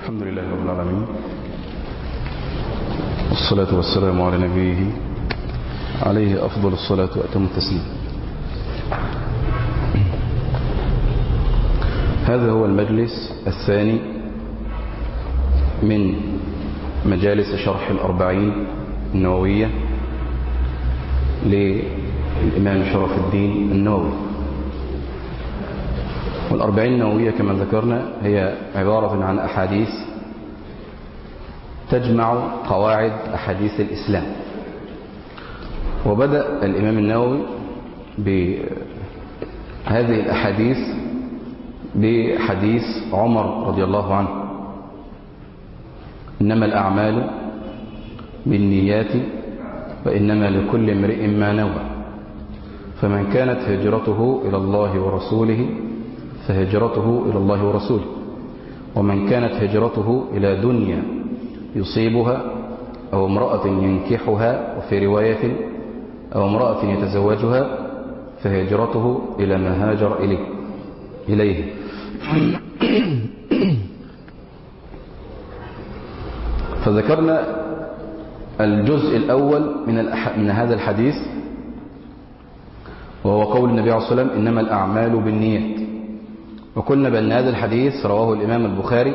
الحمد لله رب العالمين، والصلاة والسلام على نبيه عليه أفضل الصلاة وأتم التسليم. هذا هو المجلس الثاني من مجالس شرح الأربعين النووية للإمام شرف الدين النووي. والأربعين النووية كما ذكرنا هي عبارة عن أحاديث تجمع قواعد أحاديث الإسلام. وبدأ الإمام النووي بهذه الأحاديث بحديث عمر رضي الله عنه: إنما الأعمال بالنيات وإنما لكل امرئ ما نوى، فمن كانت هجرته إلى الله ورسوله فهجرته إلى الله ورسوله، ومن كانت هجرته إلى دنيا يصيبها أو امرأة ينكحها، وفي رواية أو امرأة يتزوجها، فهجرته إلى ما هاجر إليه. فذكرنا الجزء الأول من هذا الحديث، وهو قول النبي عليه الصلاة والسلام: إنما الأعمال بالنيات. وقلنا بأن هذا الحديث رواه الإمام البخاري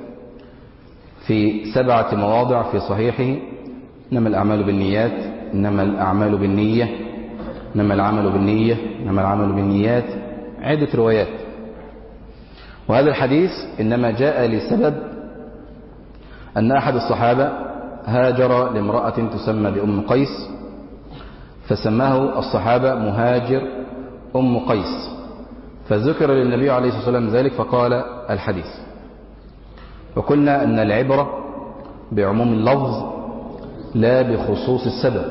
في 7 مواضع في صحيحه: إنما الأعمال بالنيات، إنما الأعمال بالنية، إنما العمل بالنية، إنما العمل بالنيات، عدة روايات. وهذا الحديث إنما جاء لسبب أن أحد الصحابة هاجر لامرأة تسمى بأم قيس، فسماه الصحابة مهاجر أم قيس، فذكر للنبي عليه الصلاة والسلام ذلك فقال الحديث. وقلنا أن العبرة بعموم اللفظ لا بخصوص السبب.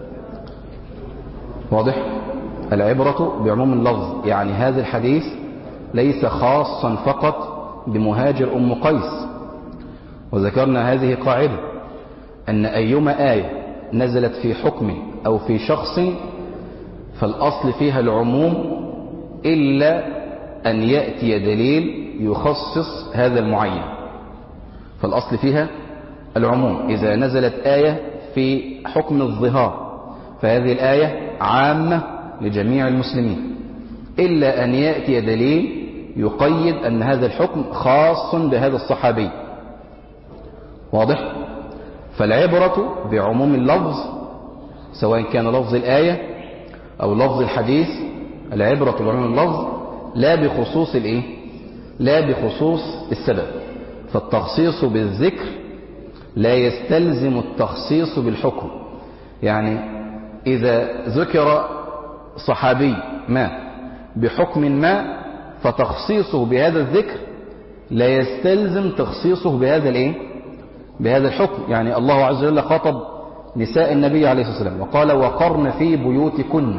واضح؟ العبرة بعموم اللفظ، يعني هذا الحديث ليس خاصا فقط بمهاجر أم قيس. وذكرنا هذه قاعدة: أن أيما آية نزلت في حكم أو في شخص فالأصل فيها العموم إلا أن يأتي دليل يخصص هذا المعين. فالأصل فيها العموم. إذا نزلت آية في حكم الظهار فهذه الآية عامة لجميع المسلمين، إلا أن يأتي دليل يقيد أن هذا الحكم خاص بهذا الصحابي. واضح؟ فالعبرة بعموم اللفظ سواء كان لفظ الآية أو لفظ الحديث. العبرة بعموم اللفظ لا بخصوص الإيه؟ لا بخصوص السبب. فالتخصيص بالذكر لا يستلزم التخصيص بالحكم. يعني إذا ذكر صحابي ما بحكم ما فتخصيصه بهذا الذكر لا يستلزم تخصيصه بهذا الإيه؟ بهذا الحكم. يعني الله عز وجل خاطب نساء النبي عليه الصلاة والسلام وقال: وقرن في بيوتكن،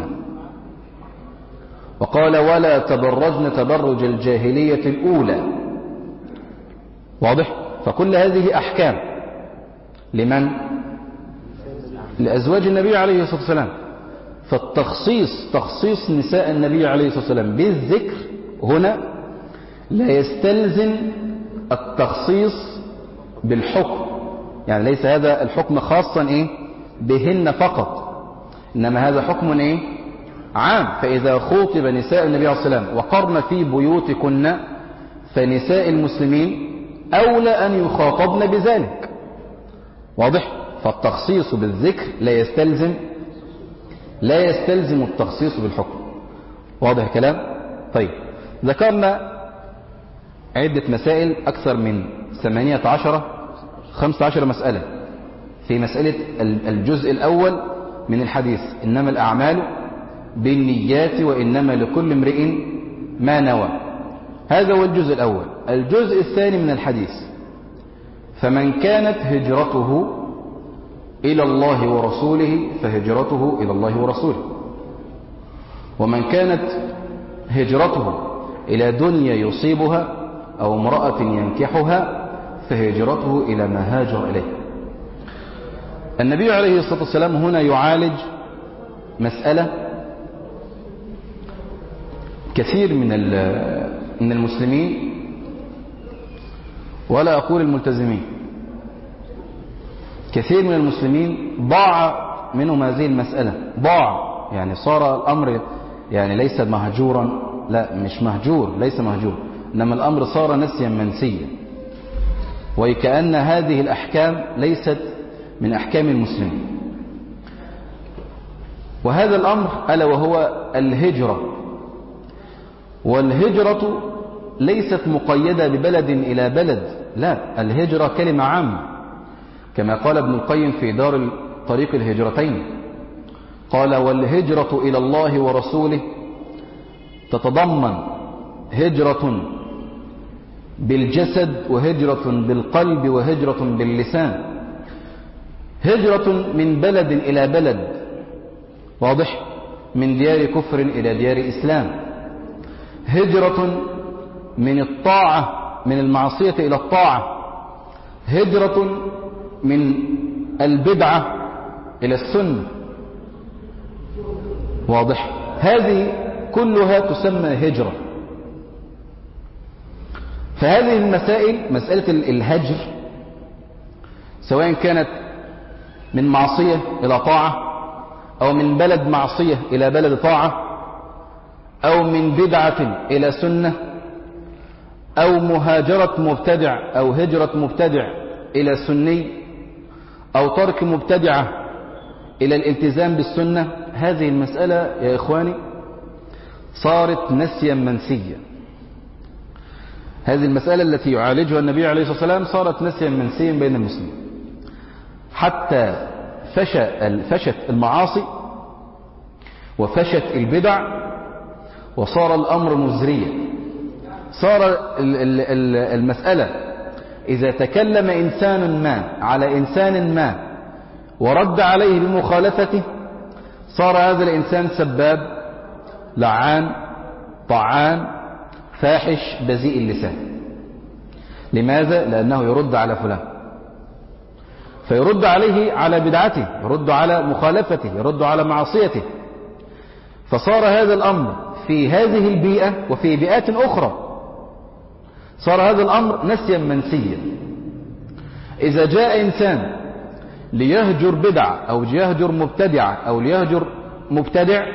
وقال: ولا تبرجن تبرج الجاهلية الأولى. واضح؟ فكل هذه أحكام لمن؟ لأزواج النبي عليه الصلاة والسلام. فالتخصيص تخصيص نساء النبي عليه الصلاة والسلام بالذكر هنا لا يستلزم التخصيص بالحكم. يعني ليس هذا الحكم خاصا إيه؟ بهن فقط، إنما هذا حكم إيه؟ عام. فإذا خوطب نساء النبي عليه الصلاة والسلام وقرن في بيوتكن فنساء المسلمين أولى أن يخاطبن بذلك. واضح؟ فالتخصيص بالذكر لا يستلزم التخصيص بالحكم. واضح كلام؟ طيب، ذكرنا عدة مسائل، أكثر من 15 مسألة في مسألة الجزء الأول من الحديث: إنما الأعمال بالنيات وإنما لكل امرئ ما نوى. هذا هو الجزء الأول. الجزء الثاني من الحديث: فمن كانت هجرته إلى الله ورسوله فهجرته إلى الله ورسوله، ومن كانت هجرته إلى دنيا يصيبها أو امرأة ينكحها فهجرته إلى ما هاجر إليه. النبي عليه الصلاة والسلام هنا يعالج مسألة كثير من المسلمين ولا أقول الملتزمين. كثير من المسلمين ضاع منهم هذه المسألة، ضاع، يعني صار الأمر يعني ليس مهجورا، لا مش مهجور، ليس مهجور، إنما الأمر صار نسيا منسيا، وكأن هذه الأحكام ليست من أحكام المسلمين. وهذا الأمر ألا وهو الهجرة. والهجرة ليست مقيدة ببلد إلى بلد، لا، الهجرة كلمة عامة، كما قال ابن القيم في دار طريق الهجرتين، قال: والهجرة إلى الله ورسوله تتضمن هجرة بالجسد وهجرة بالقلب وهجرة باللسان، هجرة من بلد إلى بلد، واضح، من ديار كفر إلى ديار إسلام، هجرة من الطاعة، من المعصية إلى الطاعة، هجرة من البدعة إلى السنة، واضح، هذه كلها تسمى هجرة. فهذه المسائل، مسألة الهجر، سواء كانت من معصية إلى طاعة، أو من بلد معصية إلى بلد طاعة، أو من بدعة إلى سنة، أو مهاجرة مبتدع أو هجرة مبتدع إلى سني، أو ترك مبتدعة إلى الالتزام بالسنة، هذه المسألة يا إخواني صارت نسيا منسيا. هذه المسألة التي يعالجها النبي عليه الصلاة والسلام صارت نسيا منسيا بين المسلمين، حتى فشت المعاصي وفشت البدع، وصار الأمر مزريا. صار المسألة إذا تكلم إنسان ما على إنسان ما ورد عليه بمخالفته، صار هذا الإنسان سباب، لعان، طعان، فاحش، بذيء اللسان. لماذا؟ لأنه يرد على فلان، فيرد عليه على بدعته، يرد على مخالفته، يرد على معصيته. فصار هذا الأمر في هذه البيئة وفي بيئات أخرى، صار هذا الأمر نسيا منسيا. إذا جاء إنسان ليهجر بدعة أو ليهجر مبتدعة أو ليهجر مبتدع،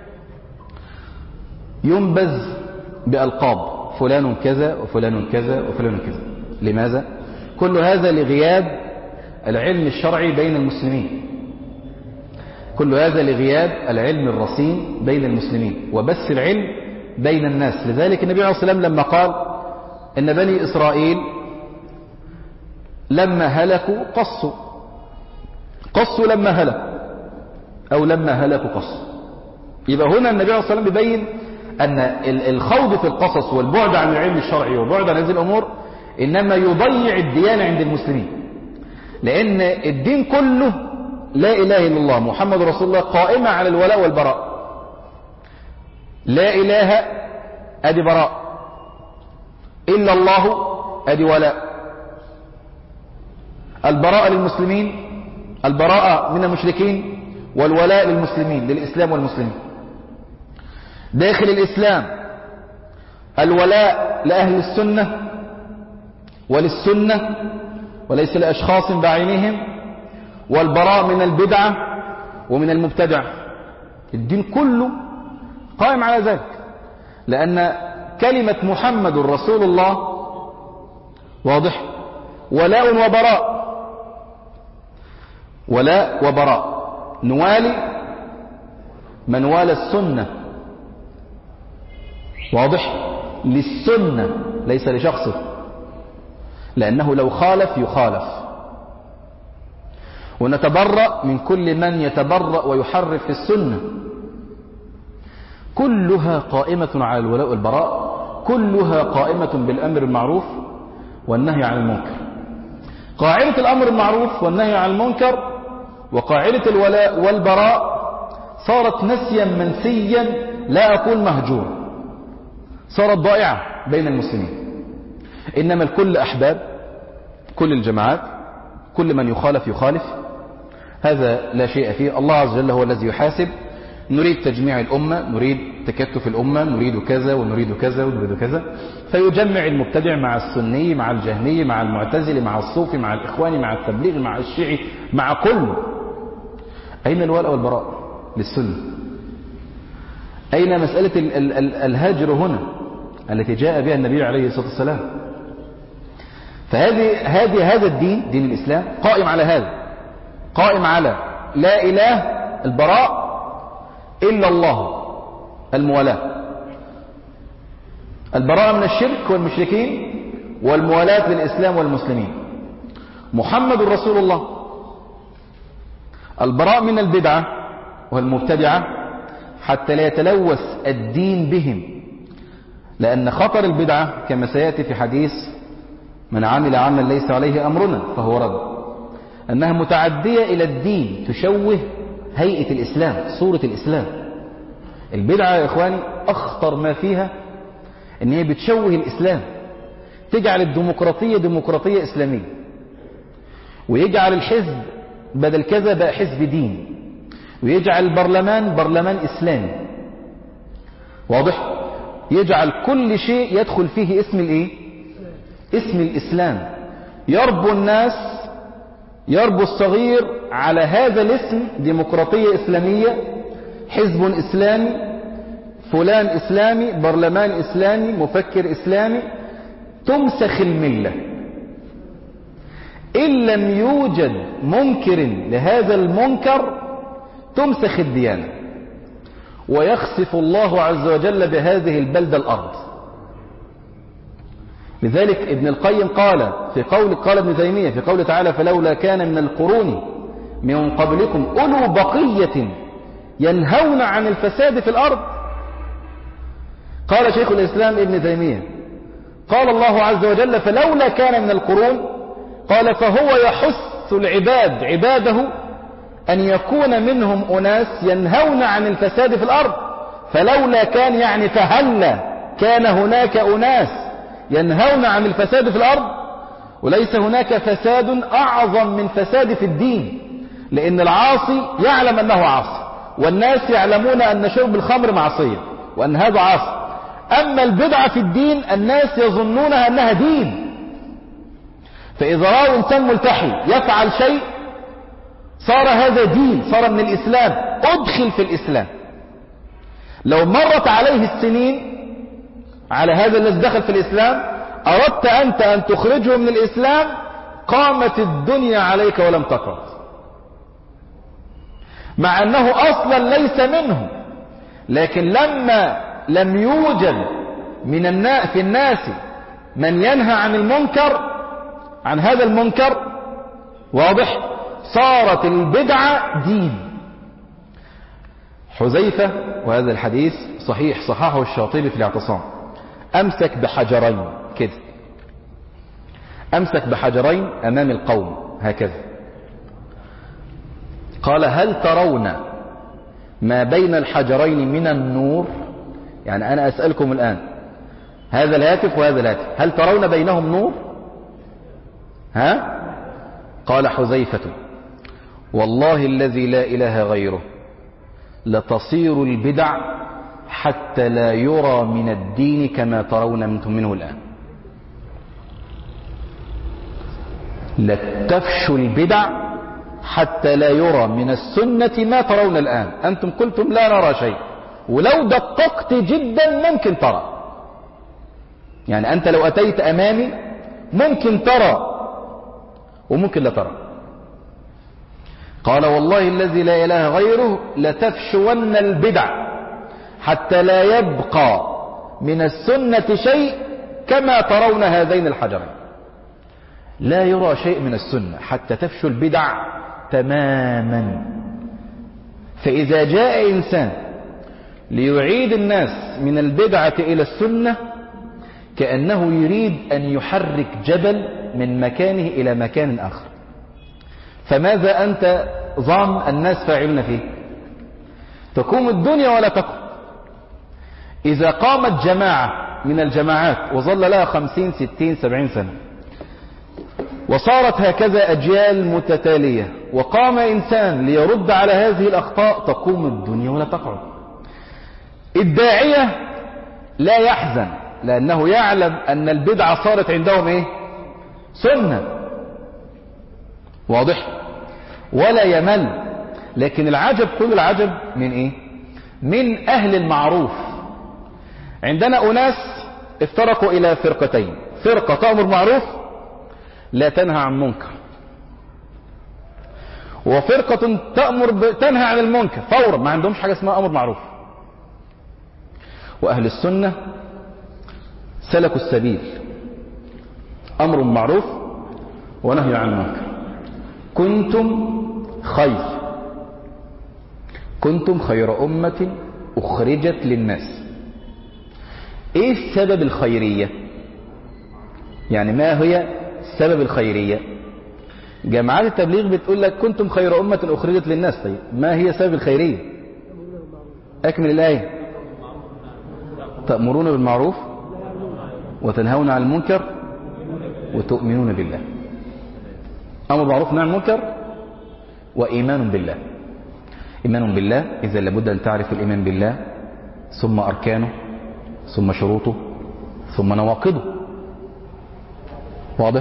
ينبذ بألقاب، فلان كذا وفلان كذا وفلان كذا. لماذا؟ كل هذا لغياب العلم الشرعي بين المسلمين، كل هذا لغياب العلم الرصين بين المسلمين وبث العلم بين الناس. لذلك النبي عليه الصلاة والسلام لما قال إن بني إسرائيل لما هلكوا قصوا لما هلكوا، أو لما هلكوا قصوا. يبقى هنا النبي عليه الصلاة والسلام بيبين أن الخوض في القصص والبعد عن العلم الشرعي والبعد عن هذه الأمور إنما يضيع الديانة عند المسلمين، لأن الدين كله لا إله إلا الله محمد رسول الله قائمة على الولاء والبراء. لا إله أدي براء، إلا الله أدي ولاء. البراءة للمسلمين، البراءة من المشركين، والولاء للمسلمين، للإسلام والمسلمين. داخل الإسلام الولاء لأهل السنة وللسنة وليس لأشخاص بعينهم، والبراء من البدعة ومن المبتدع. الدين كله قائم على ذلك، لأن كلمة محمد رسول الله واضح، ولاء وبراء، ولاء وبراء. نوالي من والى السنة، واضح، للسنة ليس لشخصه، لأنه لو خالف يخالف. ونتبرأ من كل من يتبرأ ويحرف في السنة. كلها قائمة على الولاء والبراء، كلها قائمة بالأمر المعروف والنهي عن المنكر. قاعدة الأمر المعروف والنهي عن المنكر وقاعدة الولاء والبراء صارت نسيا منسيا، لا أقول مهجورا، صارت ضائعة بين المسلمين. إنما الكل أحباب، كل الجماعات، كل من يخالف يخالف، هذا لا شيء فيه. الله عز وجل هو الذي يحاسب، نريد تجميع الأمة، نريد تكتف الأمة، نريد كذا ونريد كذا ونريد كذا، فيجمع المبتدع مع السني مع الجهمي مع المعتزلي مع الصوفي مع الإخواني مع التبليغ مع الشيعي مع كل. أين الولاء والبراء للسنة؟ أين مسألة الهجر هنا التي جاء بها النبي عليه الصلاة والسلام؟ هذا الدين، دين الإسلام، قائم على هذا، قائم على لا إله البراء إلا الله المولاة، البراء من الشرك والمشركين والموالاة للإسلام والمسلمين. محمد رسول الله، البراء من البدعة والمبتدعة حتى لا يتلوث الدين بهم، لأن خطر البدعة كما سيأتي في حديث من عمل عملا ليس عليه أمرنا فهو رد، أنها متعدية إلى الدين، تشوه هيئة الإسلام، صورة الإسلام. البدعة يا إخواني أخطر ما فيها أن هي بتشوه الإسلام، تجعل الديمقراطية ديمقراطية إسلامية، ويجعل الحزب بدل كذا بقى حزب دين، ويجعل البرلمان برلمان إسلامي. واضح؟ يجعل كل شيء يدخل فيه اسم الإيه؟ اسم الإسلام. يربو الناس، يربو الصغير على هذا الاسم، ديمقراطية إسلامية، حزب إسلامي، فلان إسلامي، برلمان إسلامي، مفكر إسلامي. تمسخ الملة إن لم يوجد منكر لهذا المنكر، تمسخ الديانة، ويخسف الله عز وجل بهذه البلدة الأرض. لذلك ابن القيم قال في قال ابن تيمية في قوله تعالى فلولا كان من القرون من قبلكم أولو بقية ينهون عن الفساد في الأرض. قال شيخ الإسلام ابن تيمية قال الله عز وجل فلولا كان من القرون، قال فهو يحث العباد عباده أن يكون منهم أناس ينهون عن الفساد في الأرض. فلولا كان يعني فهلا كان هناك أناس ينهون عن الفساد في الأرض، وليس هناك فساد أعظم من فساد في الدين، لأن العاصي يعلم أنه عاصي، والناس يعلمون أن شرب الخمر معصية وأن هذا عاصي. أما البدعة في الدين الناس يظنونها أنها دين، فإذا رأوا إنسان ملتحي يفعل شيء صار هذا دين، صار من الإسلام، أدخل في الإسلام. لو مرت عليه السنين على هذا الذي دخل في الإسلام، أردت أنت أن تخرجه من الإسلام، قامت الدنيا عليك ولم تقعد، مع أنه أصلا ليس منه. لكن لما لم يوجد في الناس من ينهى عن المنكر، عن هذا المنكر، واضح، صارت البدعة دين. حذيفة، وهذا الحديث صحيح صححه الشاطبي في الاعتصام، أمسك بحجرين كده، أمسك بحجرين أمام القوم هكذا، قال هل ترون ما بين الحجرين من النور؟ يعني أنا أسألكم الآن، هذا الهاتف وهذا الهاتف، هل ترون بينهم نور؟ ها؟ قال حذيفة والله الذي لا إله غيره لتصير البدع حتى لا يرى من الدين كما ترون أنتم منه الآن. لتفشو البدع حتى لا يرى من السنة ما ترون الآن. أنتم قلتم لا نرى شيء، ولو دققت جدا ممكن ترى. يعني أنت لو أتيت أمامي ممكن ترى وممكن لا ترى. قال والله الذي لا إله غيره لتفشون البدع حتى لا يبقى من السنة شيء كما ترون هذين الحجرين. لا يرى شيء من السنة حتى تفشو البدع تماما. فإذا جاء إنسان ليعيد الناس من البدعة إلى السنة كأنه يريد أن يحرك جبل من مكانه إلى مكان آخر. فماذا أنت ظن الناس فاعلون فيه؟ تقوم الدنيا ولا تقوم. إذا قامت جماعة من الجماعات وظل لها 50 60 70 سنة وصارت هكذا أجيال متتالية وقام إنسان ليرد على هذه الأخطاء تقوم الدنيا ولا تقعد. الداعية لا يحزن لأنه يعلم أن البدعة صارت عندهم إيه؟ سنة. واضح؟ ولا يمل. لكن العجب، كل العجب من إيه؟ من أهل المعروف. عندنا أناس افترقوا إلى فرقتين: فرقة تأمر معروف لا تنهى عن منكر، وفرقة تنهى عن المنكر فورا، ما عندهمش حاجة اسمها أمر معروف. وأهل السنة سلكوا السبيل: أمر معروف ونهي عن المنكر. كنتم خير أمة أخرجت للناس. إيه السبب الخيرية؟ يعني ما هي سبب الخيرية؟ جماعات التبليغ بتقول لك كنتم خير أمة أخرجت للناس. طيب ما هي سبب الخيرية؟ أكمل الآية. تأمرون بالمعروف وتنهون عن المنكر وتؤمنون بالله. أمر بالمعروف ونهي عن المنكر وإيمان بالله. إيمان بالله إذا لابد أن تعرف الإيمان بالله، ثم أركانه، ثم شروطه، ثم نواقضه. واضح؟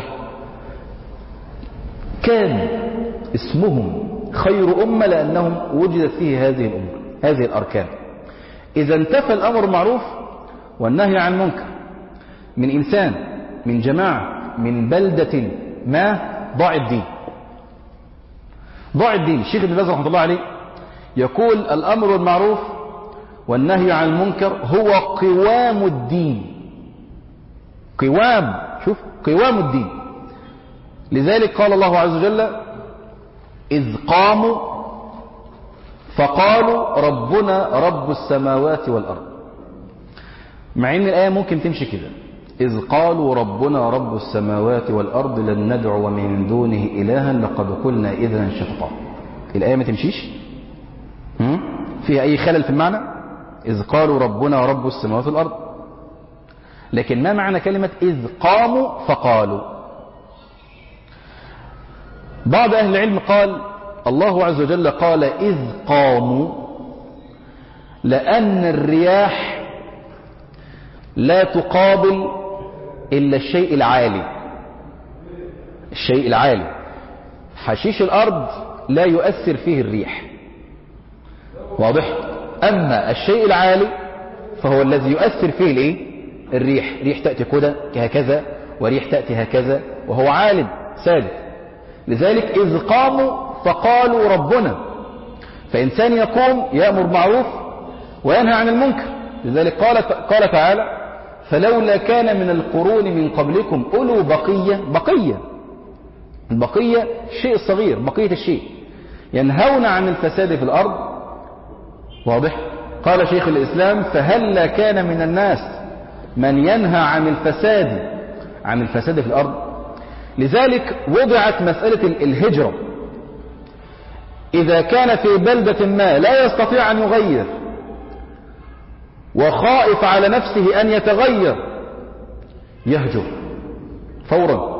كان اسمهم خير أمة لأنهم وجدت فيه هذه الأمور، هذه الأركان. إذا انتفى الأمر المعروف والنهي عن المنكر من إنسان، من جماعة، من بلدة ما، ضاع الدين. ضاع الدين. الشيخ ابن باز رحمه الله عليه يقول: الأمر بالمعروف والنهي عن المنكر هو قوام الدين. قوام، شوف، قوام الدين. لذلك قال الله عز وجل: إذ قاموا فقالوا ربنا رب السماوات والأرض. مع ان الآية ممكن تمشي كده: إذ قالوا ربنا رب السماوات والأرض لن ندعو من دونه إلها لقد قلنا إذا شططا. الآية ما تمشيش؟ فيها أي خلل في المعنى؟ إذ قالوا ربنا رب السماوات والأرض. لكن ما معنى كلمة إذ قاموا فقالوا؟ بعض أهل العلم قال الله عز وجل قال إذ قاموا لأن الرياح لا تقابل إلا الشيء العالي. الشيء العالي، حشيش الأرض لا يؤثر فيه الريح. واضح؟ أما الشيء العالي فهو الذي يؤثر فيه الإيه؟ الريح. ريح تأتي كده هكذا، وريح تأتي هكذا، وهو عالم ثابت. لذلك إذ قاموا فقالوا ربنا. فإنسان يقوم يأمر بالمعروف وينهى عن المنكر. لذلك قال تعالى: فلولا كان من القرون من قبلكم أولو بقية. البقية الشيء الصغير، بقية الشيء، ينهون عن الفساد في الأرض. واضح؟ قال شيخ الإسلام: فهلا كان من الناس من ينهى عن الفساد في الأرض. لذلك وضعت مسألة الهجرة. إذا كان في بلدة ما لا يستطيع أن يغير وخائف على نفسه أن يتغير، يهجر فورا.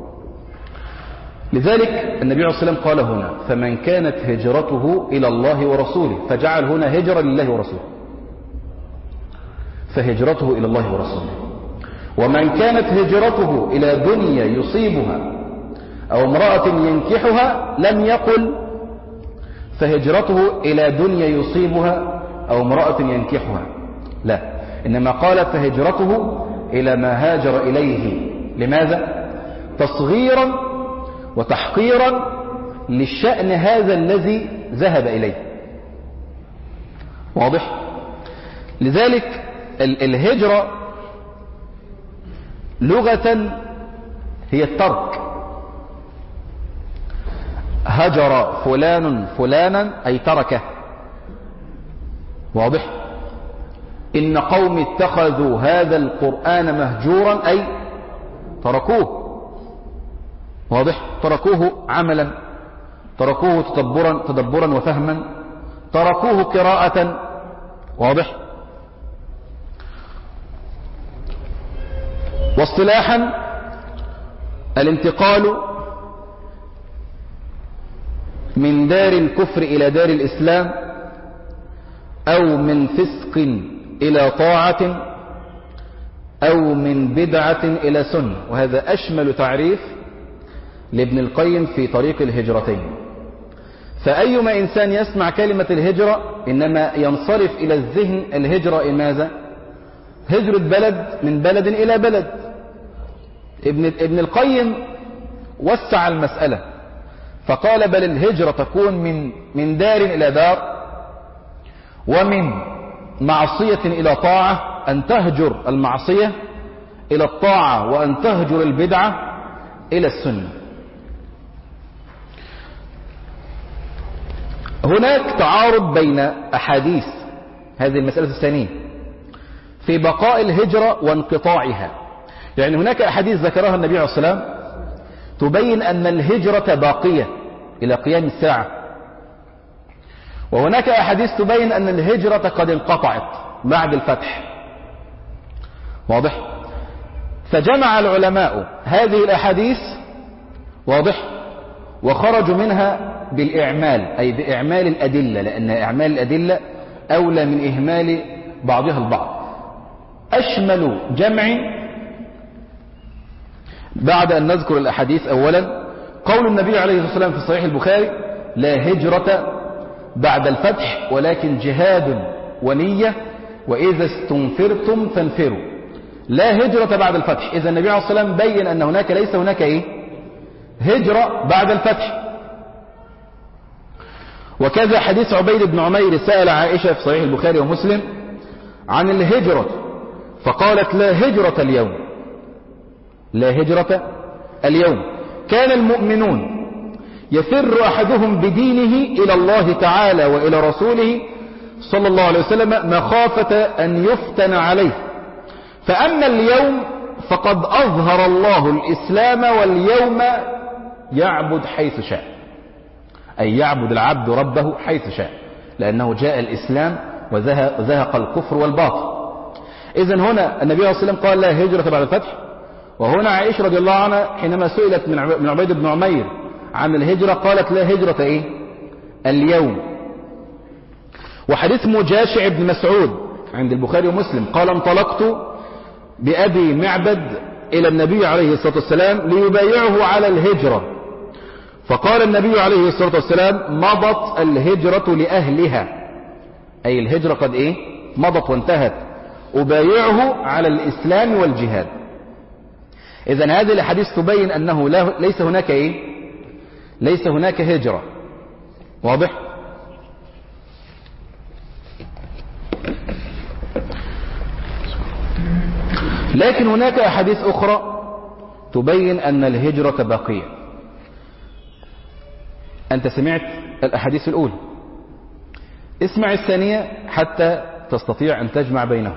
لذلك النبي عليه الصلاة والسلام قال هنا: فمن كانت هجرته إلى الله ورسوله، فجعل هنا هجرة لله ورسوله، فهجرته إلى الله ورسوله. ومن كانت هجرته إلى دنيا يصيبها أو امرأة ينكحها لم يقل فهجرته إلى دنيا يصيبها أو امرأة ينكحها، لا، إنما قال فهجرته إلى ما هاجر إليه. لماذا؟ تصغيرا وتحقيرا للشأن هذا الذي ذهب إليه. واضح؟ لذلك الهجرة لغة هي الترك. هجر فلان فلانا أي تركه. واضح؟ إن قوم اتخذوا هذا القرآن مهجورا أي تركوه. واضح؟ تركوه عملا، تركوه تدبرا وفهما، تركوه قراءة. واضح؟ واصطلاحا الانتقال من دار الكفر إلى دار الإسلام، أو من فسق إلى طاعة، أو من بدعة إلى سنة. وهذا أشمل تعريف لابن القيم في طريق الهجرتين. فأيما إنسان يسمع كلمة الهجرة إنما ينصرف إلى الذهن الهجرة ماذا؟ هجرة بلد من بلد إلى بلد. ابن القيم وسع المسألة فقال بل الهجرة تكون من دار إلى دار، ومن معصية إلى طاعة، أن تهجر المعصية إلى الطاعة، وأن تهجر البدعة إلى السنة. هناك تعارض بين أحاديث هذه المسألة الثانية في بقاء الهجرة وانقطاعها. يعني هناك أحاديث ذكرها النبي عليه الصلاة والسلام تبين أن الهجرة باقية إلى قيام الساعة، وهناك أحاديث تبين أن الهجرة قد انقطعت بعد الفتح. واضح؟ فجمع العلماء هذه الأحاديث، واضح، وخرجوا منها بالإعمال، أي بإعمال الأدلة، لأن إعمال الأدلة أولى من إهمال بعضها البعض. أشمل جمع بعد أن نذكر الأحاديث أولا قول النبي عليه الصلاة والسلام في صحيح البخاري: لا هجرة بعد الفتح ولكن جهاد ونية، وإذا استنفرتم فانفروا. لا هجرة بعد الفتح. إذا النبي عليه الصلاة والسلام بين أن هناك ليس هناك هجرة بعد الفتح. وكذا حديث عبيد بن عمير سأل عائشة في صحيح البخاري ومسلم عن الهجرة فقالت: لا هجرة اليوم، لا هجرة اليوم. كان المؤمنون يفر أحدهم بدينه إلى الله تعالى وإلى رسوله صلى الله عليه وسلم مخافة أن يفتن عليه، فأما اليوم فقد أظهر الله الإسلام، واليوم يعبد حيث شاء، أي يعبد العبد ربه حيث شاء، لأنه جاء الإسلام وزهق الكفر والباطل. إذن هنا النبي صلى الله عليه وسلم قال: لا هجرة بعد الفتح. وهنا عائشة رضي الله عنها حينما سئلت من عبيد بن عمير عن الهجرة قالت: لا هجرة اليوم. وحديث مجاشع بن مسعود عند البخاري ومسلم قال: انطلقت بأبي معبد إلى النبي عليه الصلاة والسلام ليبايعه على الهجرة، فقال النبي عليه الصلاة والسلام: مضت الهجرة لأهلها، أي الهجرة قد مضت وانتهت، أبايعه على الإسلام والجهاد. إذن هذه الحديث تبين أنه ليس هناك ليس هناك هجرة. واضح؟ لكن هناك أحاديث أخرى تبين أن الهجرة باقية. أنت سمعت الأحاديث الأولى، اسمع الثانية حتى تستطيع أن تجمع بينهم.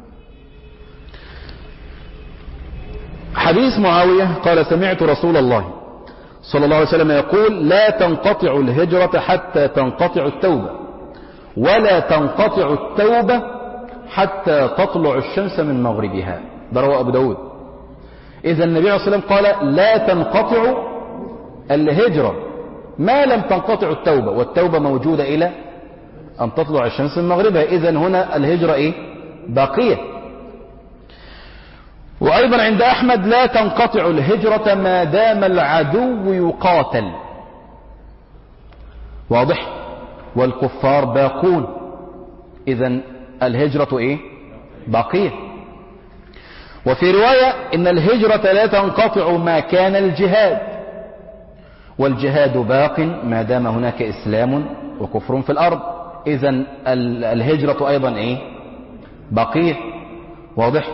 حديث معاوية قال: سمعت رسول الله صلى الله عليه وسلم يقول: لا تنقطع الهجرة حتى تنقطع التوبة، ولا تنقطع التوبة حتى تطلع الشمس من مغربها. ده رواه أبو داود. إذا النبي عليه الصلاة والسلام قال: لا تنقطع الهجرة ما لم تنقطع التوبة، والتوبة موجودة إلى أن تطلع الشمس من مغربها. إذا هنا الهجرة باقية. وأيضا عند أحمد: لا تنقطع الهجرة ما دام العدو يقاتل. واضح؟ والكفار باقون. إذا الهجرة باقية. وفي رواية: إن الهجرة لا تنقطع ما كان الجهاد، والجهاد باق ما دام هناك إسلام وكفر في الأرض. إذا الهجرة أيضا باقية. واضح؟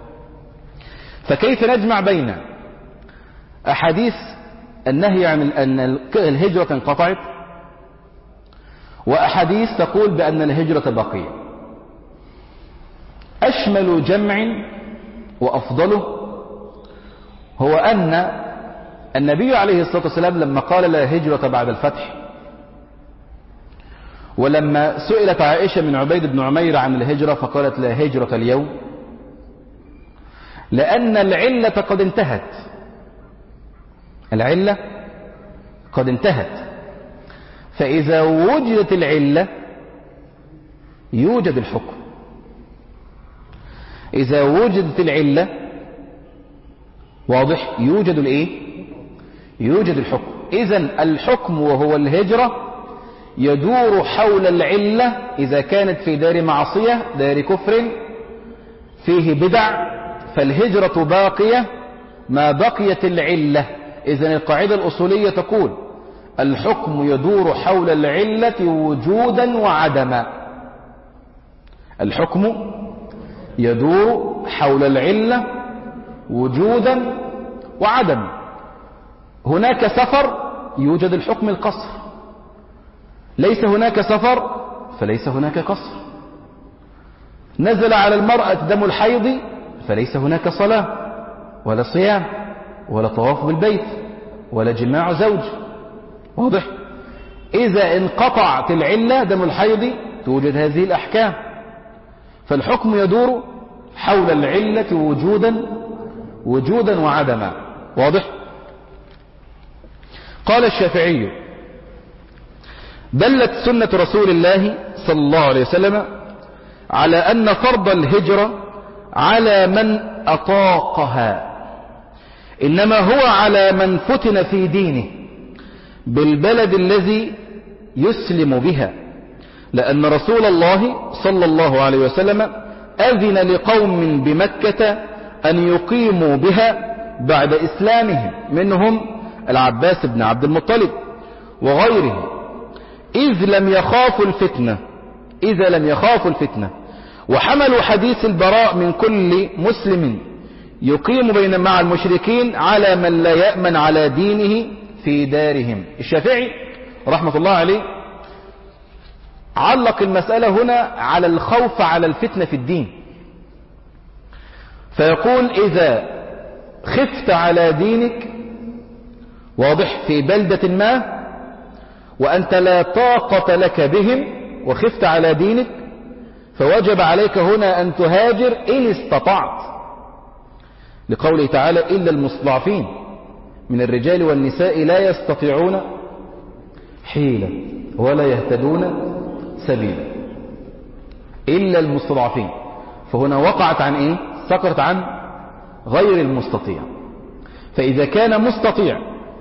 فكيف نجمع بين أحاديث النهي عن أن الهجرة انقطعت وأحاديث تقول بأن الهجرة باقية؟ أشمل جمع وأفضله هو أن النبي عليه الصلاة والسلام لما قال: لا هجرة بعد الفتح، ولما سئلت عائشة من عبيد بن عمير عن الهجرة فقالت: لا هجرة اليوم، لأن العلة قد انتهت. العلة قد انتهت. فإذا وجدت العلة يوجد الحكم. إذا وجدت العلة واضح يوجد الإيه؟ يوجد الحكم. إذن الحكم وهو الهجرة يدور حول العلة إذا كانت في دار معصية، دار كفر فيه بدع، فالهجرة باقية ما بقيت العلة. إذن القاعدة الأصولية تقول الحكم يدور حول العلة وجودا وعدما. الحكم يدور حول العلة وجودا وعدما. هناك سفر يوجد الحكم القصر، ليس هناك سفر فليس هناك قصر. نزل على المرأة دم الحيض فليس هناك صلاة ولا صيام ولا طواف بالبيت ولا جماع زوج. واضح؟ إذا انقطعت العلة دم الحيض توجد هذه الأحكام. فالحكم يدور حول العلة وجودا وعدما. واضح؟ قال الشافعي دلت سنة رسول الله صلى الله عليه وسلم على أن فرض الهجرة على من أطاقها، إنما هو على من فتن في دينه بالبلد الذي يسلم بها، لأن رسول الله صلى الله عليه وسلم أذن لقوم بمكة أن يقيموا بها بعد إسلامهم، منهم العباس بن عبد المطلب وغيره، إذا لم يخافوا الفتنة وحملوا حديث البراء من كل مسلم يقيم بين مع المشركين على من لا يأمن على دينه في دارهم. الشافعي رحمة الله عليه علق المسألة هنا على الخوف على الفتنة في الدين، فيقول إذا خفت على دينك واضح في بلدة ما وأنت لا طاقة لك بهم وخفت على دينك فوجب عليك هنا أن تهاجر إن استطعت، لقوله تعالى إلا المستضعفين من الرجال والنساء لا يستطيعون حيلة ولا يهتدون سبيلا. إلا المستضعفين، فهنا وقعت عن إيه؟ سقطت عن غير المستطيع. فإذا كان مستطيع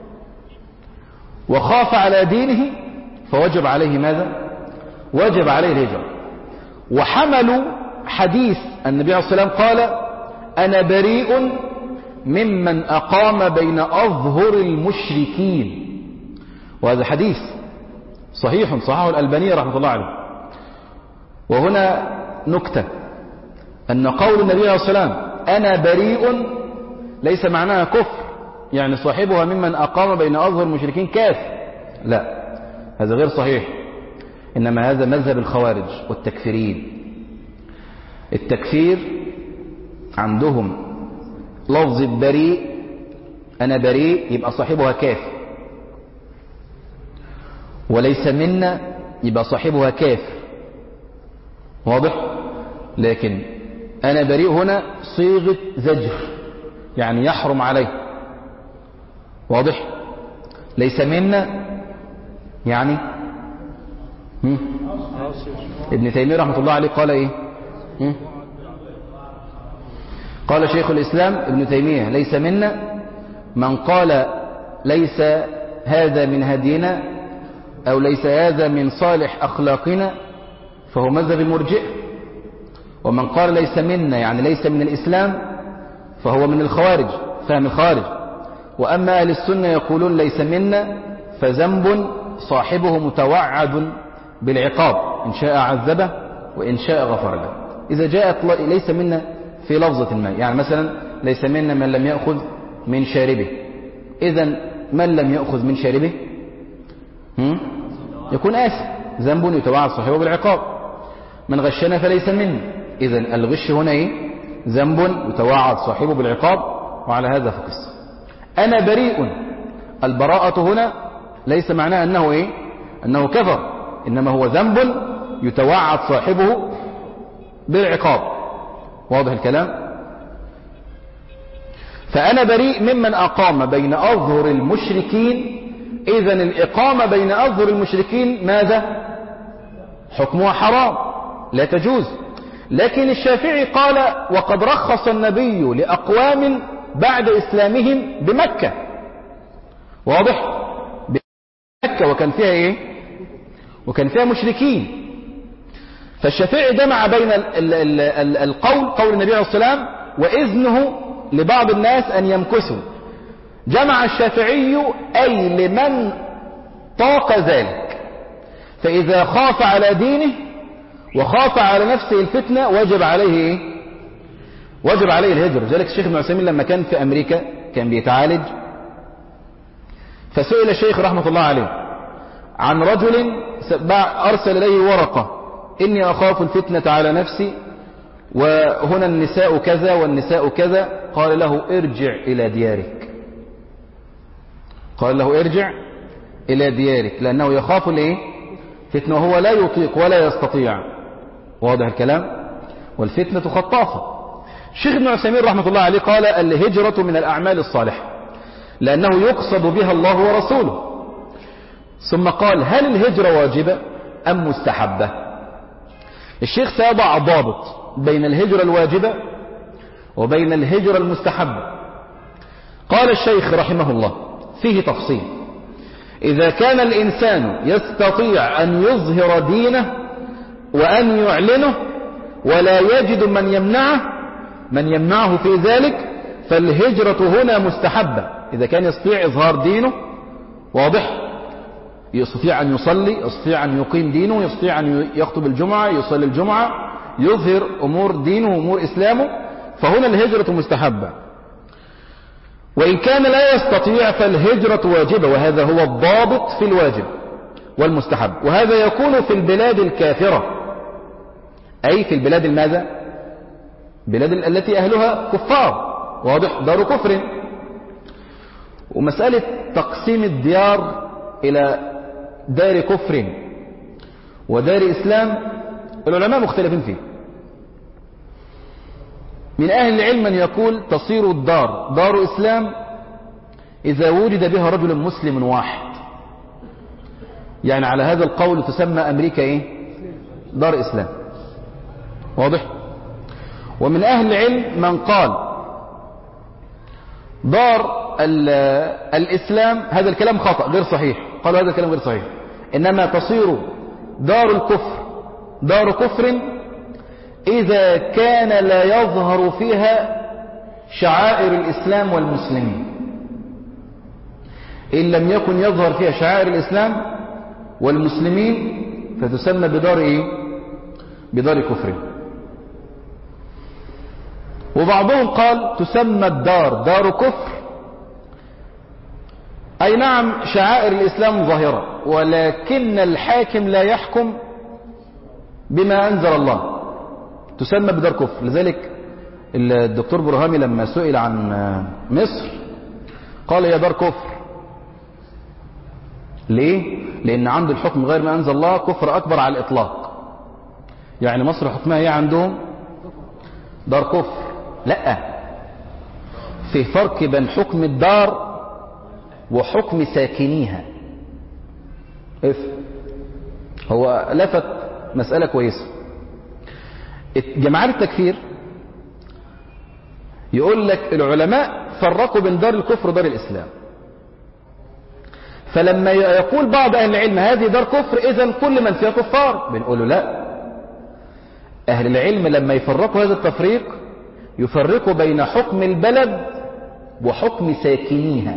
وخاف على دينه فوجب عليه ماذا؟ وجب عليه الهجرة. وحملوا حديث النبي عليه الصلاة والسلام قال أنا بريء ممن أقام بين أظهر المشركين، وهذا حديث صحيح صححه الألباني رحمة الله عليه. وهنا نكتة أن قول النبي عليه الصلاة والسلام أنا بريء ليس معناها كفر، يعني صاحبها ممن أقام بين أظهر المشركين كافر، لا، هذا غير صحيح، إنما هذا مذهب الخوارج والتكفيرين. التكفير عندهم لفظ بريء، أنا بريء يبقى صاحبها كافر، وليس منا يبقى صاحبها كافر. واضح؟ لكن أنا بريء هنا صيغة زجر، يعني يحرم عليه. واضح؟ ليس منا يعني ابن تيمية رحمة الله عليه قال ايه؟ قال شيخ الإسلام ابن تيمية ليس منا من قال ليس هذا من هدينا أو ليس هذا من صالح أخلاقنا فهو مذهب المرجئة، ومن قال ليس منا يعني ليس من الإسلام فهو من الخوارج، فهم الخوارج. وأما أهل السنة يقولون ليس منا فذنب صاحبه متوعد بالعقاب، إن شاء عذبه وإن شاء غفر له. إذا جاءت ليس منا في لفظة ما، يعني مثلا ليس منا من لم يأخذ من شاربه، إذن من لم يأخذ من شاربه يكون آثم، ذنب يتوعد صاحبه بالعقاب. من غشنا فليس منا، إذن الغش هنا إيه؟ ذنب يتوعد صاحبه بالعقاب، وعلى هذا فقس. أنا بريء، البراءة هنا ليس معناه أنه إيه؟ أنه كفر، إنما هو ذنب يتوعد صاحبه بالعقاب. واضح الكلام؟ فأنا بريء ممن أقام بين أظهر المشركين إذن الإقامة بين أظهر المشركين ماذا؟ حكمها حرام لا تجوز. لكن الشافعي قال وقد رخص النبي لأقوام بعد إسلامهم بمكة. واضح؟ بمكة وكان فيها إيه؟ وكان فيها مشركين. فالشافعي جمع بين قول النبي عليه الصلاة والسلام وإذنه لبعض الناس أن يمكثوا. جمع الشافعي أي لمن طاق ذلك، فإذا خاف على دينه وخاف على نفسه الفتنة وجب عليه إيه؟ وجب عليه الهجرة. ذلك الشيخ ابن عثيمين لما كان في أمريكا كان بيتعالج، فسئل الشيخ رحمة الله عليه عن رجل أرسل إليه ورقة إني أخاف الفتنة على نفسي وهنا النساء كذا والنساء كذا. قال له ارجع إلى ديارك، قال له ارجع إلى ديارك، لأنه يخاف الإيه؟ فتنة وهو لا يطيق ولا يستطيع. واضح الكلام؟ والفتنة خطافة. الشيخ ابن عثيمين رحمة الله عليه قال الهجرة من الأعمال الصالحة لأنه يقصد بها الله ورسوله. ثم قال هل الهجرة واجبة أم مستحبة؟ الشيخ سيضع ضابط بين الهجرة الواجبة وبين الهجرة المستحبة. قال الشيخ رحمه الله فيه تفصيل: إذا كان الإنسان يستطيع أن يظهر دينه وأن يعلنه ولا يجد من يمنعه في ذلك فالهجرة هنا مستحبة. إذا كان يستطيع إظهار دينه، واضح، يستطيع أن يصلي، يستطيع أن يقيم دينه، يستطيع أن يخطب الجمعة، يصلي الجمعة، يظهر أمور دينه وأمور إسلامه، فهنا الهجرة مستحبة. وإن كان لا يستطيع فالهجرة واجبة، وهذا هو الضابط في الواجب والمستحب. وهذا يكون في البلاد الكافرة، أي في البلاد الماذا؟ بلاد التي أهلها كفار، واضح، دار كفر. ومسألة تقسيم الديار إلى دار كفر ودار إسلام العلماء مختلفين فيه. من أهل العلم من يقول تصير الدار دار إسلام إذا وجد بها رجل مسلم واحد، يعني على هذا القول تسمى أمريكا إيه؟ دار إسلام، واضح. ومن أهل العلم من قال دار الإسلام، هذا الكلام خطأ غير صحيح، قالوا هذا الكلام غير صحيح، إنما تصير دار الكفر دار كفر إذا كان لا يظهر فيها شعائر الإسلام والمسلمين. إن لم يكن يظهر فيها شعائر الإسلام والمسلمين فتسمى بدار إيه؟ بدار كفر. وبعضهم قال تسمى الدار دار كفر، أي نعم شعائر الإسلام ظاهرة ولكن الحاكم لا يحكم بما أنزل الله، تسمى بدار كفر. لذلك الدكتور برهامي لما سئل عن مصر قال يا دار كفر. ليه؟ لأن عنده الحكم غير ما أنزل الله كفر أكبر على الإطلاق. يعني مصر حكمها ايه عندهم؟ دار كفر. لا، في فرق بين حكم الدار وحكم ساكنيها. هو لفت مسألة كويسة. جماعات التكفير يقول لك العلماء فرقوا بين دار الكفر ودار الإسلام، فلما يقول بعض أهل العلم هذه دار كفر إذن كل من فيها كفار، بنقول له لا، أهل العلم لما يفرقوا هذا التفريق يفرقوا بين حكم البلد وحكم ساكنيها،